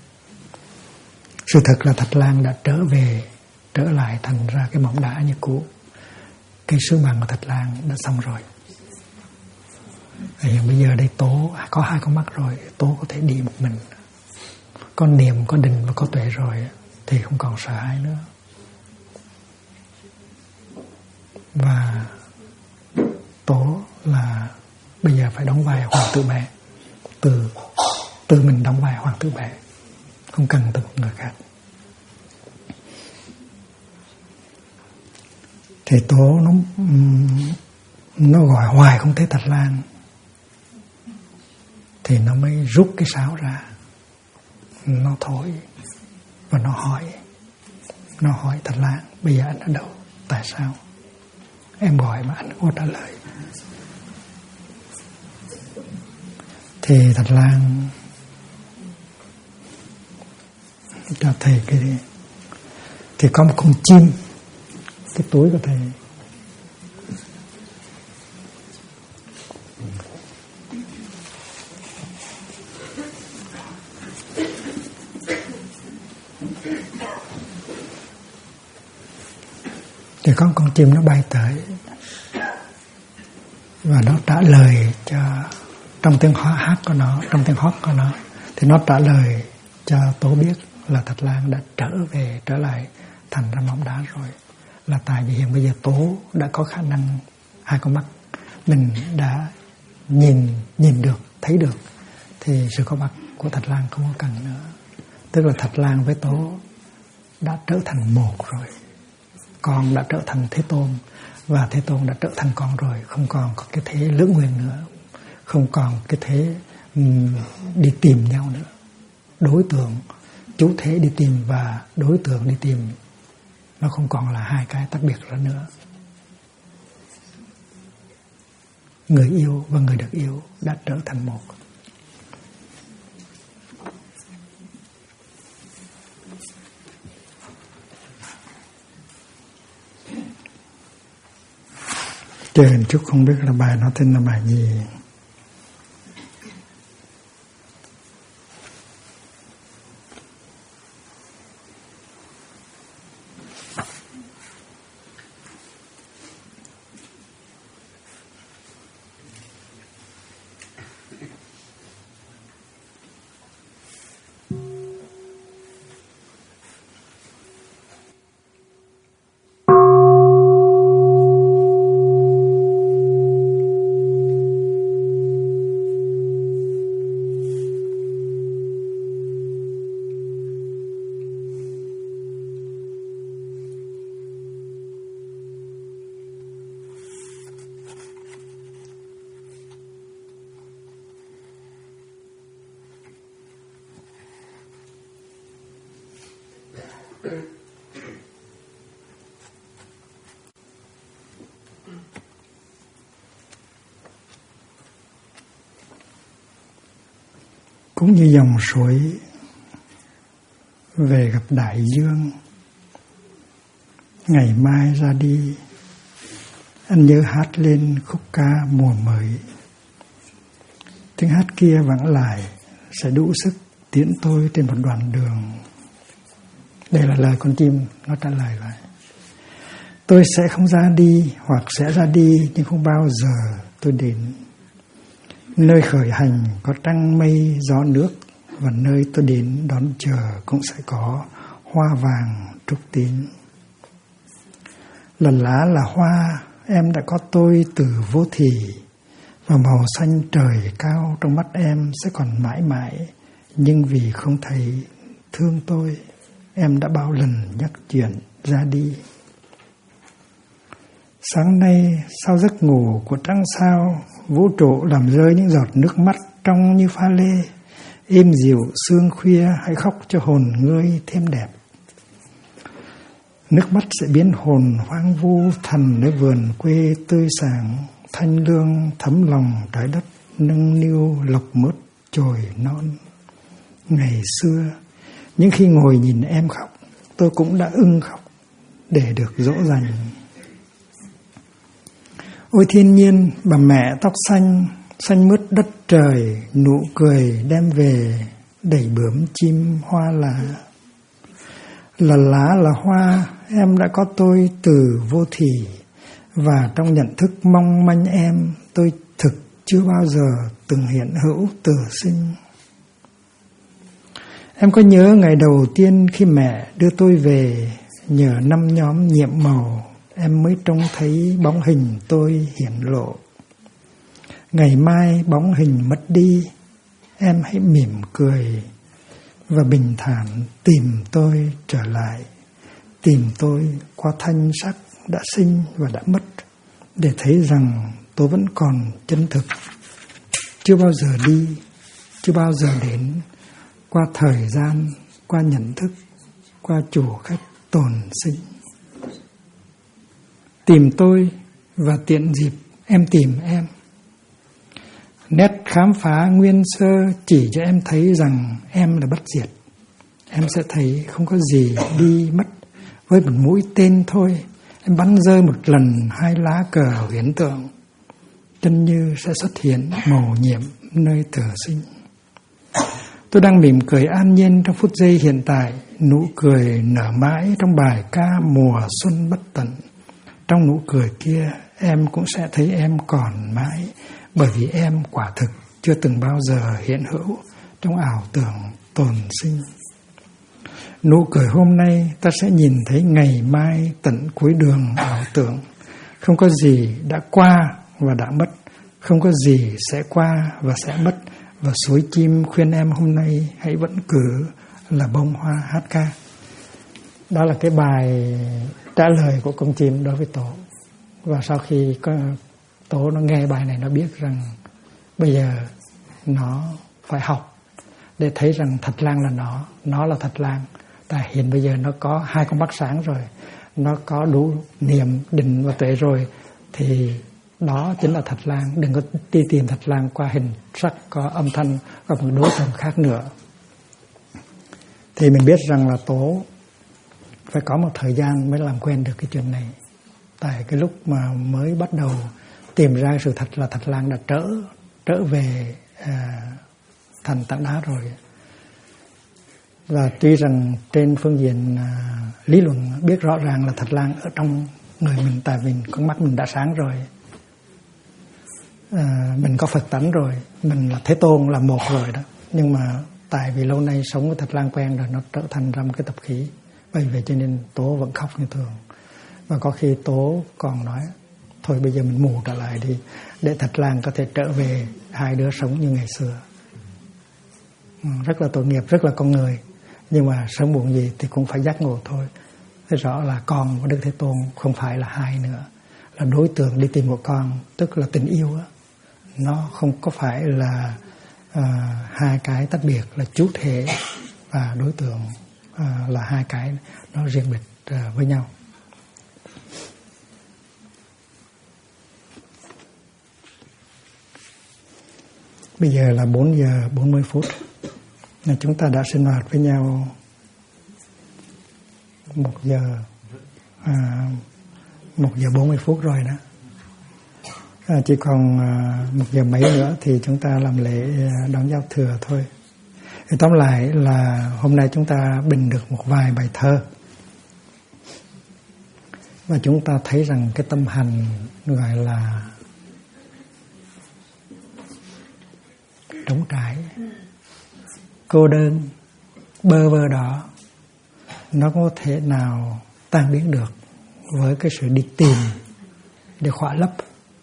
Sự thật là Thạch Lang đã trở lại thành ra cái mỏng đá như cũ. Cái sứ mạng của Thạch Lang đã xong rồi. Hiện bây giờ đây Tố có 2 con mắt rồi, Tố có thể đi một mình, có niềm, có định và có tuệ rồi thì không còn sợ hãi nữa. Và Tố là bây giờ phải đóng vai hoàng tử bé, từ mình đóng vai hoàng tử bé, không cần từ một người khác. Thì Tố nó gọi hoài không thấy Thạch Lang, thì nó mới rút cái sáo ra, nó thổi và nó hỏi Thạch Lang: bây giờ anh ở đâu, tại sao em gọi mà anh không trả lời? Thì Thạch Lang cho thầy cái gì, thì có một con chim, cái túi của thầy. Thì có một con chim nó bay tới và nó trả lời cho, trong tiếng hát của nó, trong tiếng hót của nó, thì nó trả lời cho Tố biết là Thạch Lan đã trở lại thành ra mỏng đá rồi. Là tại vì hiện bây giờ Tố đã có khả năng hai con mắt mình đã nhìn được, thấy được, thì sự có mặt của Thạch Lan không có cần nữa. Tức là Thạch Lan với Tố đã trở thành một rồi. Con đã trở thành Thế Tôn, và Thế Tôn đã trở thành con rồi, không còn có cái thế lưỡng nguyên nữa, không còn cái thế đi tìm nhau nữa. Đối tượng chủ thể đi tìm và đối tượng đi tìm, nó không còn là hai cái tách biệt nữa. Người yêu và người được yêu đã trở thành một. Chờ một chút, không biết là bài nó tên là bài gì. Cũng như dòng suối về gặp đại dương, ngày mai ra đi, anh nhớ hát lên khúc ca mùa mới. Tiếng hát kia vẳng lại sẽ đủ sức tiễn tôi trên một đoạn đường. Đây là lời con chim nó trả lời lại. Tôi sẽ không ra đi, hoặc sẽ ra đi nhưng không bao giờ tôi đến. Nơi khởi hành có trăng mây gió nước, và nơi tôi đến đón chờ cũng sẽ có hoa vàng trúc tín. Lần lá là hoa, em đã có tôi từ vô thỉ, và màu xanh trời cao trong mắt em sẽ còn mãi mãi. Nhưng vì không thấy thương tôi, em đã bao lần nhắc chuyện ra đi. Sáng nay sau giấc ngủ của trăng sao, vũ trụ làm rơi những giọt nước mắt trong như pha lê. Êm dịu sương khuya, hãy khóc cho hồn ngươi thêm đẹp. Nước mắt sẽ biến hồn hoang vu thành nơi vườn quê tươi sáng. Thanh lương thấm lòng trái đất, nâng niu lộc mướt chồi non. Ngày xưa, những khi ngồi nhìn em khóc, tôi cũng đã ưng khóc để được dỗ dành. Ôi thiên nhiên, bà mẹ tóc xanh, xanh mướt đất trời, nụ cười đem về đẩy bướm chim hoa lá. Là lá là hoa, em đã có tôi từ vô thỉ, và trong nhận thức mong manh em, tôi thực chưa bao giờ từng hiện hữu từ sinh. Em có nhớ ngày đầu tiên khi mẹ đưa tôi về, nhờ 5 nhóm nhiệm màu, em mới trông thấy bóng hình tôi hiển lộ. Ngày mai bóng hình mất đi, em hãy mỉm cười và bình thản tìm tôi trở lại. Tìm tôi qua thanh sắc đã sinh và đã mất, để thấy rằng tôi vẫn còn chân thực, chưa bao giờ đi, chưa bao giờ đến, qua thời gian, qua nhận thức, qua chủ khách tồn sinh. Tìm tôi và tiện dịp em tìm em. Nét khám phá nguyên sơ chỉ cho em thấy rằng em là bất diệt. Em sẽ thấy không có gì đi mất. Với một mũi tên thôi, em bắn rơi một lần 2 lá cờ huyễn tượng, chân như sẽ xuất hiện màu nhiệm nơi tử sinh. Tôi đang mỉm cười an nhiên trong phút giây hiện tại, nụ cười nở mãi trong bài ca mùa xuân bất tận. Trong nụ cười kia, em cũng sẽ thấy em còn mãi, bởi vì em quả thực chưa từng bao giờ hiện hữu trong ảo tưởng tồn sinh. Nụ cười hôm nay ta sẽ nhìn thấy ngày mai tận cuối đường ảo tưởng. Không có gì đã qua và đã mất, không có gì sẽ qua và sẽ mất. Và suối chim khuyên em hôm nay hãy vẫn cứ là bông hoa hát ca. Đó là cái bài trả lời của con chim đối với Tổ. Và sau khi Tổ nó nghe bài này, nó biết rằng bây giờ nó phải học để thấy rằng Thạch Lang là nó là Thạch Lang. Tại hiện bây giờ nó có 2 con mắt sáng rồi, nó có đủ niệm, định và tuệ rồi, thì đó chính là Thạch Lang. Đừng có đi tìm Thạch Lang qua hình sắc, có âm thanh, có một đối tượng khác nữa. Thì mình biết rằng là Tổ phải có một thời gian mới làm quen được cái chuyện này. Tại cái lúc mà mới bắt đầu tìm ra sự thật là Thạch Lang đã trở về thành tảng đá rồi. Và tuy rằng trên phương diện lý luận biết rõ ràng là Thạch Lang ở trong người mình, tại vì con mắt mình đã sáng rồi, mình có Phật tánh rồi, mình là Thế Tôn, là một rồi đó. Nhưng mà tại vì lâu nay sống với Thạch Lang quen rồi, nó trở thành ra một cái tập khí. Bởi vậy cho nên Tố vẫn khóc như thường. Và có khi Tố còn nói thôi bây giờ mình mù trở lại đi, để Thạch Lang có thể trở về hai đứa sống như ngày xưa. Rất là tội nghiệp, rất là con người, nhưng mà sớm muộn gì thì cũng phải giác ngộ thôi. Thế rõ là con của Đức Thế Tôn không phải là hai nữa, là đối tượng đi tìm một con, tức là tình yêu đó. Nó không có phải là hai cái tách biệt, là chủ thể và đối tượng là hai cái nó riêng biệt với nhau. Bây giờ là 4 giờ 40 phút. Chúng ta đã sinh hoạt với nhau 1 giờ 40 phút rồi đó. Chỉ còn 1 giờ mấy nữa thì chúng ta làm lễ đón giao thừa thôi. Thì tóm lại là hôm nay chúng ta bình được một vài bài thơ. Và chúng ta thấy rằng cái tâm hành gọi là trống trải, cô đơn, bơ vơ đó, nó có thể nào tan biến được với cái sự đi tìm để khỏa lấp.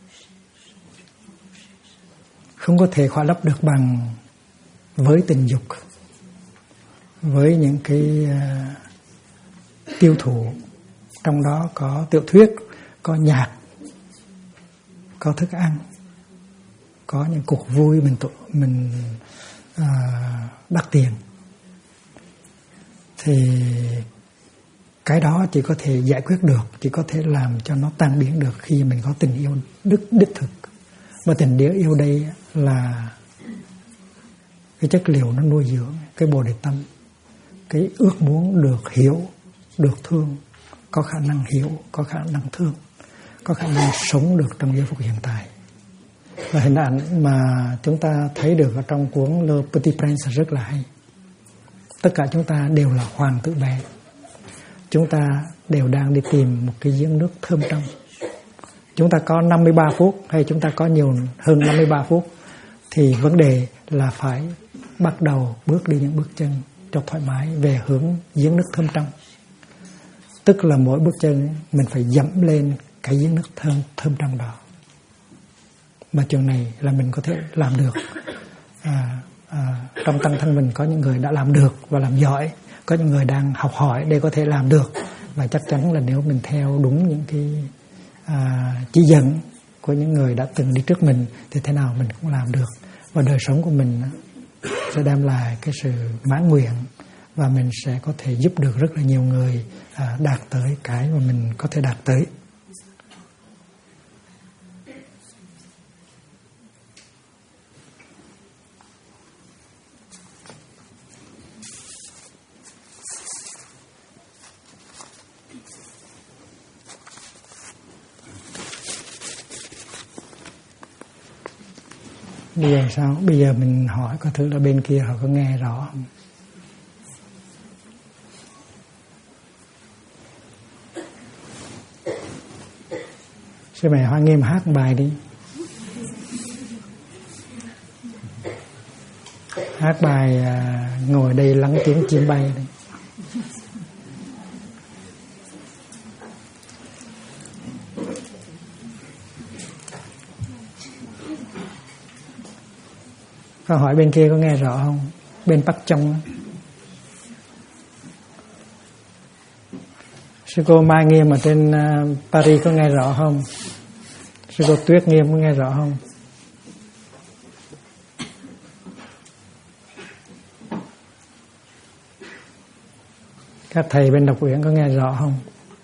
Không có thể khỏa lấp được bằng với tình dục, với những cái tiêu thụ, trong đó có tiểu thuyết, có nhạc, có thức ăn, có những cuộc vui mình đắt tiền. Thì cái đó chỉ có thể giải quyết được, chỉ có thể làm cho nó tan biến được khi mình có tình yêu đích thực. Mà tình yêu đây là cái chất liệu nó nuôi dưỡng cái bồ đề tâm, cái ước muốn được hiểu, được thương, có khả năng hiểu, có khả năng thương, có khả năng sống được trong giây phút hiện tại. Và hình ảnh mà chúng ta thấy được ở trong cuốn Le Petit Prince rất là hay. Tất cả chúng ta đều là hoàng tử bé. Chúng ta đều đang đi tìm một cái giếng nước thơm trong. Chúng ta có 53 phút hay chúng ta có nhiều hơn 53 phút thì vấn đề là phải bắt đầu bước đi những bước chân cho thoải mái về hướng giếng nước thơm trong. Tức là mỗi bước chân mình phải dẫm lên cái giếng nước thơm trong đó. Mà chuyện này là mình có thể làm được. Trong tăng thân mình có những người đã làm được và làm giỏi, có những người đang học hỏi để có thể làm được. Và chắc chắn là nếu mình theo đúng những cái chỉ dẫn của những người đã từng đi trước mình thì thế nào mình cũng làm được. Và đời sống của mình sẽ đem lại cái sự mãn nguyện, và mình sẽ có thể giúp được rất là nhiều người đạt tới cái mà mình có thể đạt tới. Bây giờ sao? Bây giờ mình hỏi có thử là bên kia họ có nghe rõ không? Sư mẹ Hoa Nghiêm hát một bài đi. Hát bài ngồi đây lắng tiếng chim bay đi. Câu hỏi bên kia có nghe rõ không? Bên Bắc Trong. Sư cô Mai Nghiêm ở trên Paris có nghe rõ không? Sư cô Tuyết Nghiêm có nghe rõ không? Các thầy bên Độc Uyển có nghe rõ không?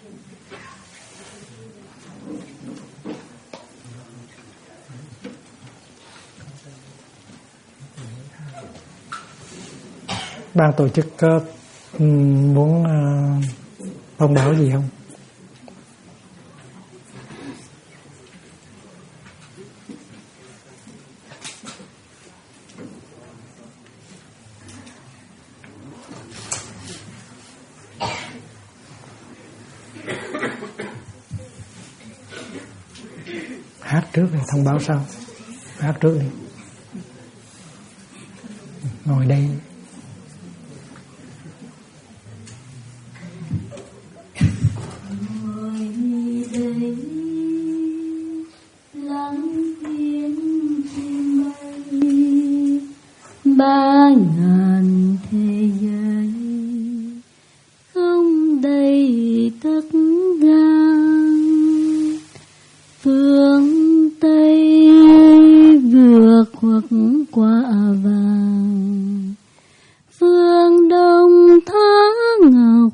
Ban tổ chức có muốn thông báo gì không? Hát trước rồi thông báo sau. Hát trước đi. Ngồi đây. Ba ngàn thế giới không đầy tất gan, phương Tây vượt hoặc quả vàng, phương Đông thác ngọc,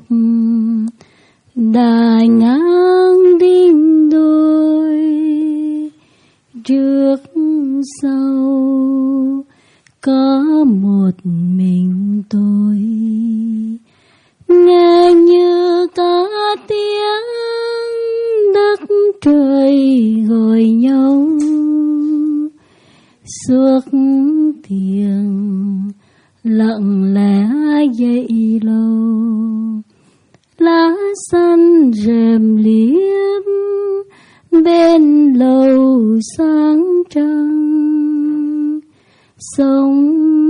đài ngang đinh đôi, trước sau có một mình tôi, nghe như có tiếng đất trời gọi nhau, suốt thiền lặng lẽ dậy lâu, lá xanh rèm liếp bên lầu sáng trăng. Sông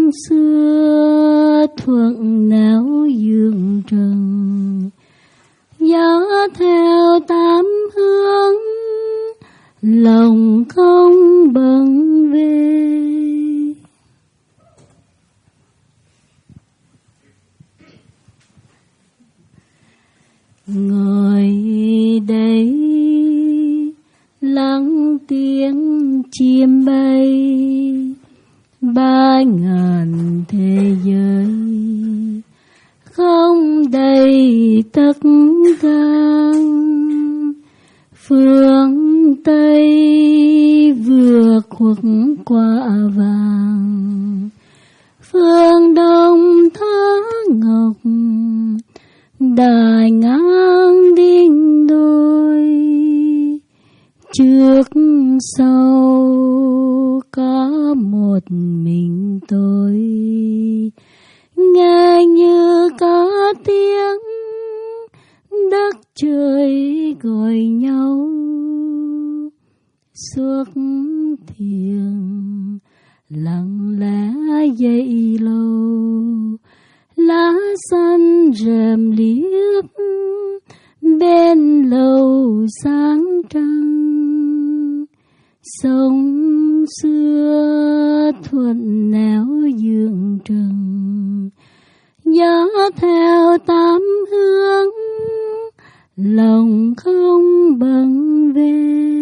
xưa thuận nẻo dương trần, gió theo tám hướng, lòng không bận về. Ngồi đây lắng tiếng chim bay, ba ngàn thế giới không đầy tất gan, phương Tây vượt khuất quả vàng, phương Đông thác ngọc, đài ngang đinh đôi, trước sau có một mình tôi, nghe như có tiếng đất trời gọi nhau, suốt thiền lặng lẽ dậy lâu, lá xanh rèm liếp bên lầu sáng trăng. Sông xưa thuận nẻo dương trần, gió theo tám hướng, lòng không bận về.